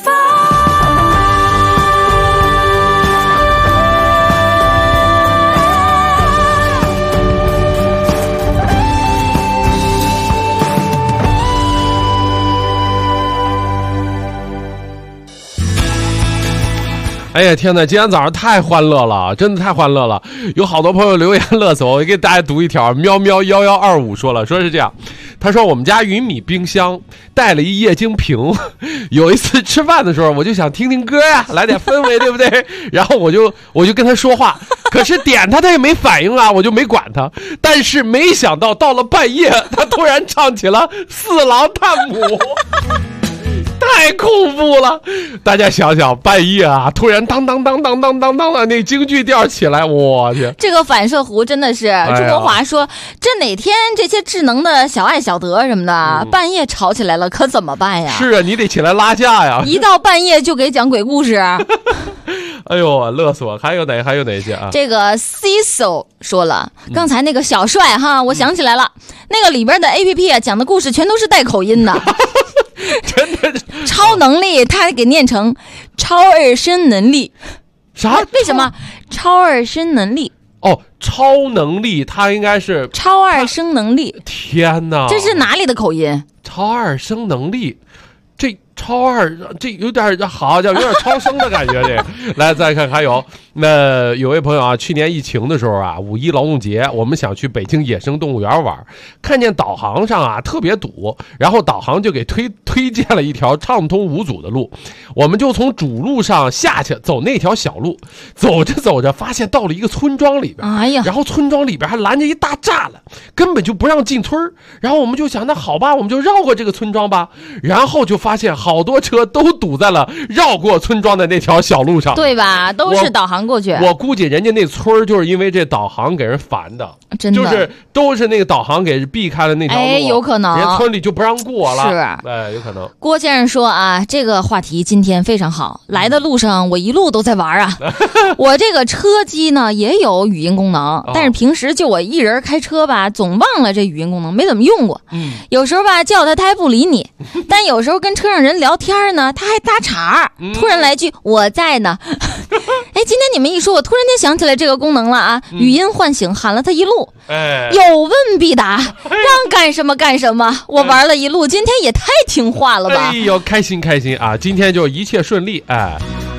哎呀天哪，今天早上太欢乐了，真的太欢乐了，有好多朋友留言乐死我。我给大家读一条，喵喵1125说是这样，他说我们家云米冰箱带了一液晶屏，有一次吃饭的时候我就想听听歌呀，来点氛围对不对？然后我就跟他说话，可是点他也没反应啊，我就没管他。但是没想到到了半夜，他突然唱起了四郎探母。太恐怖了！大家想想，半夜啊，突然当当当当当当当的那京剧调起来，我天！
这个反射弧真的是，朱国华说，这哪天这些智能的小爱小德什么的，半夜吵起来了，可怎么办呀？
是啊，你得起来拉架呀！
一到半夜就给讲鬼故事。
哎呦，乐死我！还有哪些啊？
这个 Cecil 说了，刚才那个小帅哈，我想起来了，那个里边的 APP 啊，讲的故事全都是带口音的。
真的
超能力，他还给念成超二生能力，
啥？
为什么超二生能力？
哦，超能力，他应该是
超二生能力。
天哪，
这是哪里的口音？
超二生能力，这超二，这有点好，有点超生的感觉。这来再看，还有那有位朋友啊，去年疫情的时候啊，5·1劳动节，我们想去北京野生动物园玩，看见导航上啊特别堵，然后导航就给推荐了一条畅通无阻的路，我们就从主路上下去走那条小路，走着发现到了一个村庄里边，
哎呀，
然后村庄里边还拦着一大栅栏，根本就不让进村，然后我们就想，那好吧，我们就绕过这个村庄吧，然后就发现好多车都堵在了绕过村庄的那条小路上，
对吧？都是导航过去。
我估计人家那村就是因为这导航给人烦的，
真的
就是都是那个导航给避开了那条路，
哎，有可能
人家村里就不让过了，
是，
哎，有可能。
郭先生说啊，这个话题今天非常好，来的路上我一路都在玩啊。我这个车机呢也有语音功能，但是平时就我一人开车吧，总忘了这语音功能，没怎么用过。有时候吧叫他还不理你，但有时候跟车上人聊天呢，他还搭茬，突然来句我在呢。哎，今天你们一说，我突然间想起来这个功能了啊！语音唤醒，喊了他一路，有问必答，让干什么干什么。我玩了一路，今天也太听话了吧！
哎呦，开心啊！今天就一切顺利，哎。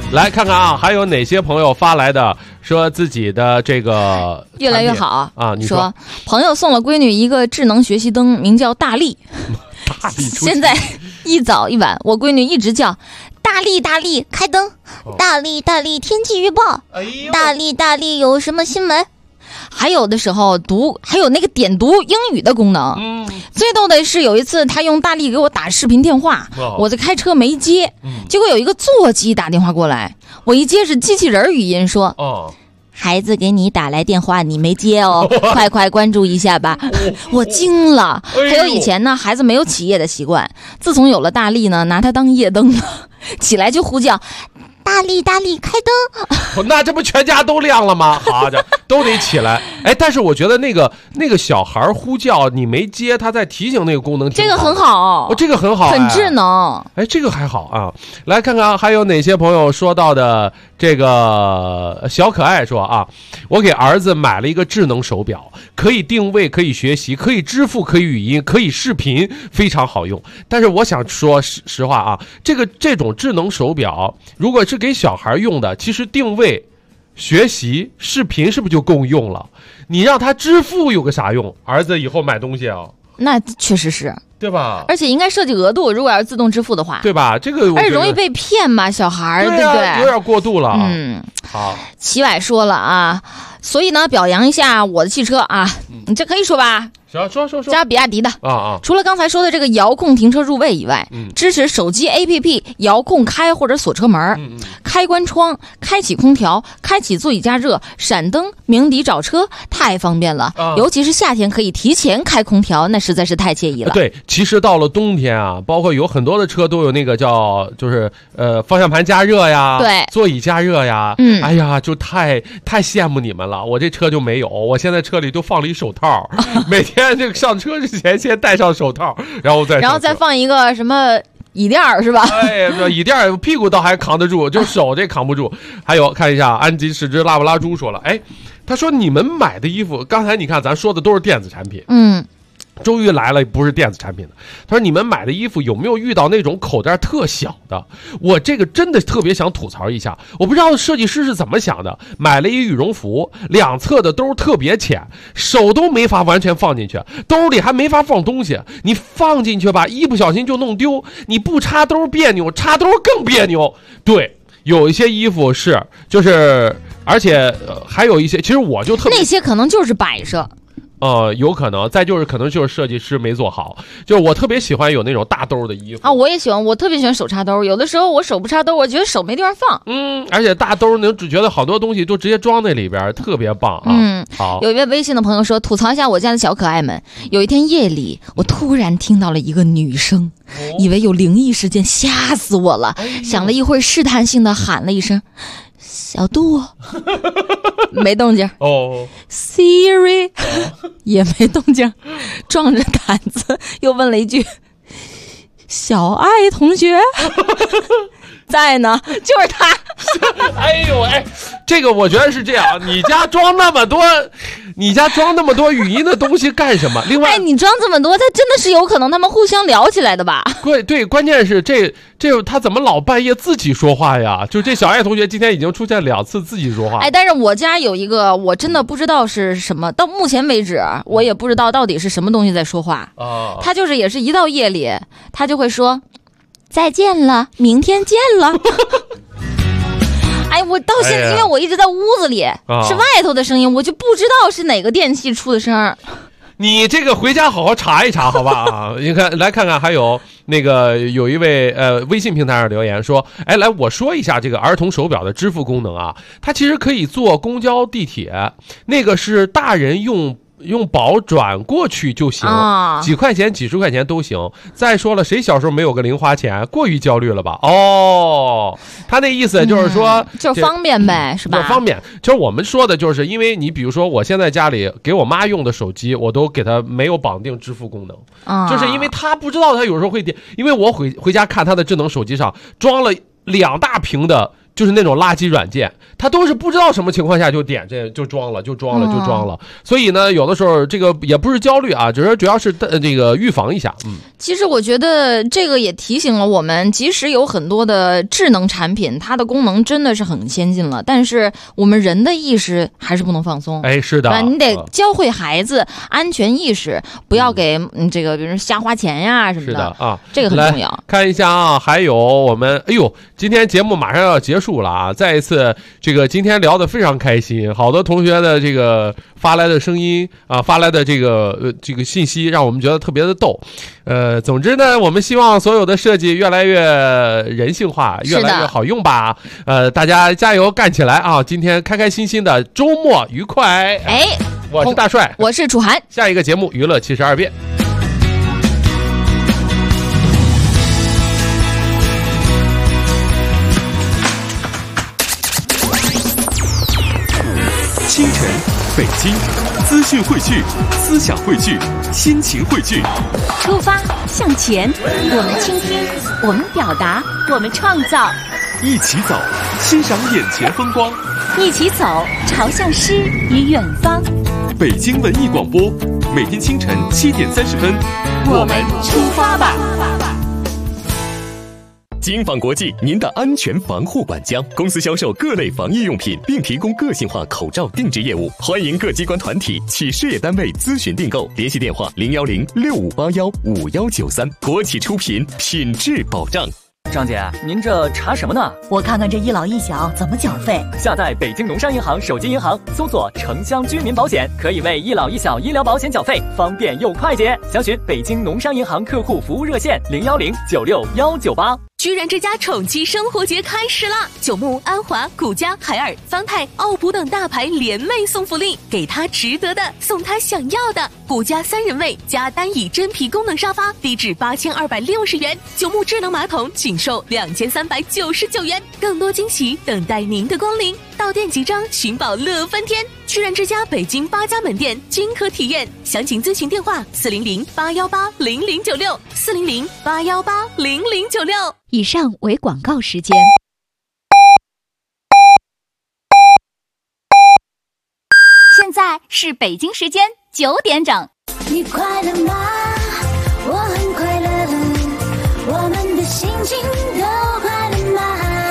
来看看啊，还有哪些朋友发来的说自己的这个
越来越好
啊？你
说朋友送了闺女一个智能学习灯，名叫大力。
大力
现在一早一晚，我闺女一直叫大力大力开灯，大力大力天气预报，大力大力有什么新闻？还有的时候还有那个点读英语的功能。最逗的是有一次他用大力给我打视频电话，我在开车没接，结果有一个座机打电话过来，我一接是机器人语音说孩子给你打来电话你没接哦，快关注一下吧。我惊了。还有以前呢，孩子没有起夜的习惯，自从有了大力呢，拿它当夜灯了，起来就呼叫大力大力开灯。
那这不全家都亮了吗？好家伙，都得起来。哎，但是我觉得那个小孩呼叫你没接，他在提醒那个功能挺好，
这个很好，
这个很好，
很智能。
哎，这个还好啊。来看看还有哪些朋友说到的。这个小可爱说啊，我给儿子买了一个智能手表，可以定位，可以学习，可以支付，可以语音，可以视频，非常好用。但是我想说实话啊，这种智能手表如果是给小孩用的，其实定位、学习、视频是不是就够用了？你让他支付有个啥用？儿子以后买东西啊，
那确实是。
对吧？
而且应该设计额度，如果要是自动支付的话，
对吧？这个
而且容易被骗嘛，小孩对不对？
有点过度了。好。
齐伟说了啊，所以呢，表扬一下我的汽车啊，你这可以说吧？
说，
加比亚迪的
啊。
除了刚才说的这个遥控停车入位以外，支持手机 APP 遥控开或者锁车门，开关窗，开启空调，开启座椅加热，闪灯，鸣笛找车，太方便了。尤其是夏天可以提前开空调，那实在是太惬意了。
对，其实到了冬天啊，包括有很多的车都有那个就是方向盘加热呀，
对，
座椅加热呀。哎呀，就太羡慕你们了，我这车就没有，我现在车里都放了一手套，每天这个上车之前先戴上手套，然后再
放一个什么椅垫是吧？
哎，椅垫屁股倒还扛得住，就手这扛不住。还有看一下安吉是只拉布拉猪说了，哎，他说你们买的衣服，刚才你看咱说的都是电子产品，终于来了不是电子产品的。他说你们买的衣服有没有遇到那种口袋特小的？我这个真的特别想吐槽一下，我不知道设计师是怎么想的，买了一羽绒服，两侧的兜特别浅，手都没法完全放进去，兜里还没法放东西，你放进去吧，一不小心就弄丢，你不插兜别扭，插兜更别扭。对，有一些衣服是就是而且还有一些，其实我就特别
那些可能就是摆设。
有可能，再就是可能就是设计师没做好。就是我特别喜欢有那种大兜的衣服
啊，我也喜欢，我特别喜欢手插兜。有的时候我手不插兜，我觉得手没地方放。
而且大兜能只觉得好多东西都直接装在里边，特别棒啊。好，
有一位微信的朋友说，吐槽一下我家的小可爱们。有一天夜里，我突然听到了一个女声，以为有灵异事件，吓死我了。想了一会儿，试探性的喊了一声。小度没动静Siri 也没动静，壮着胆子又问了一句小爱同学在呢，就是他。
哎呦哎，这个我觉得是这样，你家装那么多语音的东西干什么？另外，
你装这么多，他真的是有可能他们互相聊起来的吧？
对，关键是这他怎么老半夜自己说话呀？就这小爱同学今天已经出现2次自己说话。
但是我家有一个，我真的不知道是什么，到目前为止我也不知道到底是什么东西在说话。他就是也是一到夜里，他就会说再见了，明天见了。我到现在因为我一直在屋子里，是外头的声音，我就不知道是哪个电器出的声。
你这个回家好好查一查好吧？你看来看看，还有那个有一位微信平台上留言说，来我说一下这个儿童手表的支付功能啊，它其实可以坐公交地铁，那个是大人用宝转过去就行，几块钱几十块钱都行。再说了，谁小时候没有个零花钱？过于焦虑了吧？他那意思就是说
就方便呗，是吧？
方便。其实我们说的就是因为你比如说我现在家里给我妈用的手机，我都给她没有绑定支付功能，就是因为她不知道她有时候会点，因为我回家看她的智能手机上装了2大屏的就是那种垃圾软件，它都是不知道什么情况下就点这就装了。所以呢，有的时候这个也不是焦虑啊，主要是这个预防一下。
其实我觉得这个也提醒了我们，即使有很多的智能产品，它的功能真的是很先进了，但是我们人的意识还是不能放松。
哎，是的，
你得教会孩子安全意识，不要给这个比如瞎花钱呀什么的。
是的啊，
这个很重要。
看一下啊，还有我们，今天节目马上要结束了啊！再一次，这个今天聊得非常开心，好多同学的这个发来的声音啊，发来的这个信息，让我们觉得特别的逗。总之呢，我们希望所有的设计越来越人性化，越来越好用吧。大家加油干起来啊！今天开开心心的周末愉快。
哎，
我是大帅，
我是楚涵。
下一个节目娱乐72变。
清晨，北京，资讯汇聚，思想汇聚，心情汇聚。
出发向前，我们倾听，我们表达，我们创造。
一起走，欣赏眼前风光。
一起走，朝向诗与远方。
北京文艺广播，每天清晨7点30分，
我们出发吧。
金纺国际，您的安全防护管家，公司销售各类防疫用品，并提供个性化口罩定制业务，欢迎各机关团体企事业单位咨询订购，联系电话01065815193。国企出品，品质保障。
张姐，您这查什么呢？
我看看这一老一小怎么缴费。
下载北京农商银行手机银行，搜索城乡居民保险，可以为一老一小医疗保险缴费，方便又快捷。详询北京农商银行客户服务热线010961198。
居然之家宠妻生活节开始啦！九牧、安华、古家、海尔、方太、奥普等大牌联袂送福利，给他值得的，送他想要的。古家3人位加单椅真皮功能沙发，低至8260元；九牧智能马桶仅售2399元。更多惊喜等待您的光临，到店即章，寻宝乐翻天。居然之家北京8家门店均可体验，详情咨询电话400-818-0096，400-818-0096。
以上为广告时间。
现在是北京时间9点整。
你快乐吗？我很快乐，我们的心情都快乐吗？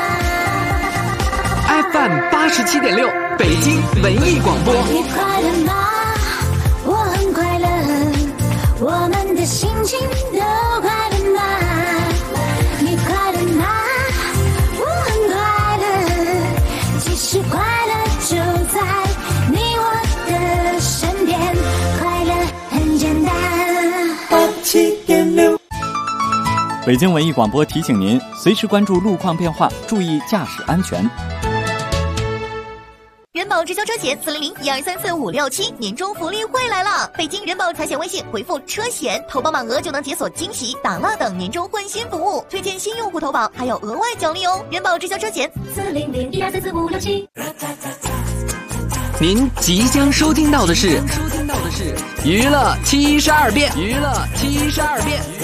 FM 87.6，北京文艺广播。
你快乐吗？我很快乐，我们的心情都快乐吗？你快乐吗？我很快乐，其实快乐就在你我的身边，快乐很简单。87.6。
北京文艺广播提醒您，随时关注路况变化，注意驾驶安全。
人保直销车险400-1234567年终福利会来了！北京人保财险微信回复车险，投保满额就能解锁惊喜、打蜡等年终换新服务，推荐新用户投保还有额外奖励哦！人保直销车险400-1234567。
您即将收听到的是娱乐72变，娱乐72变。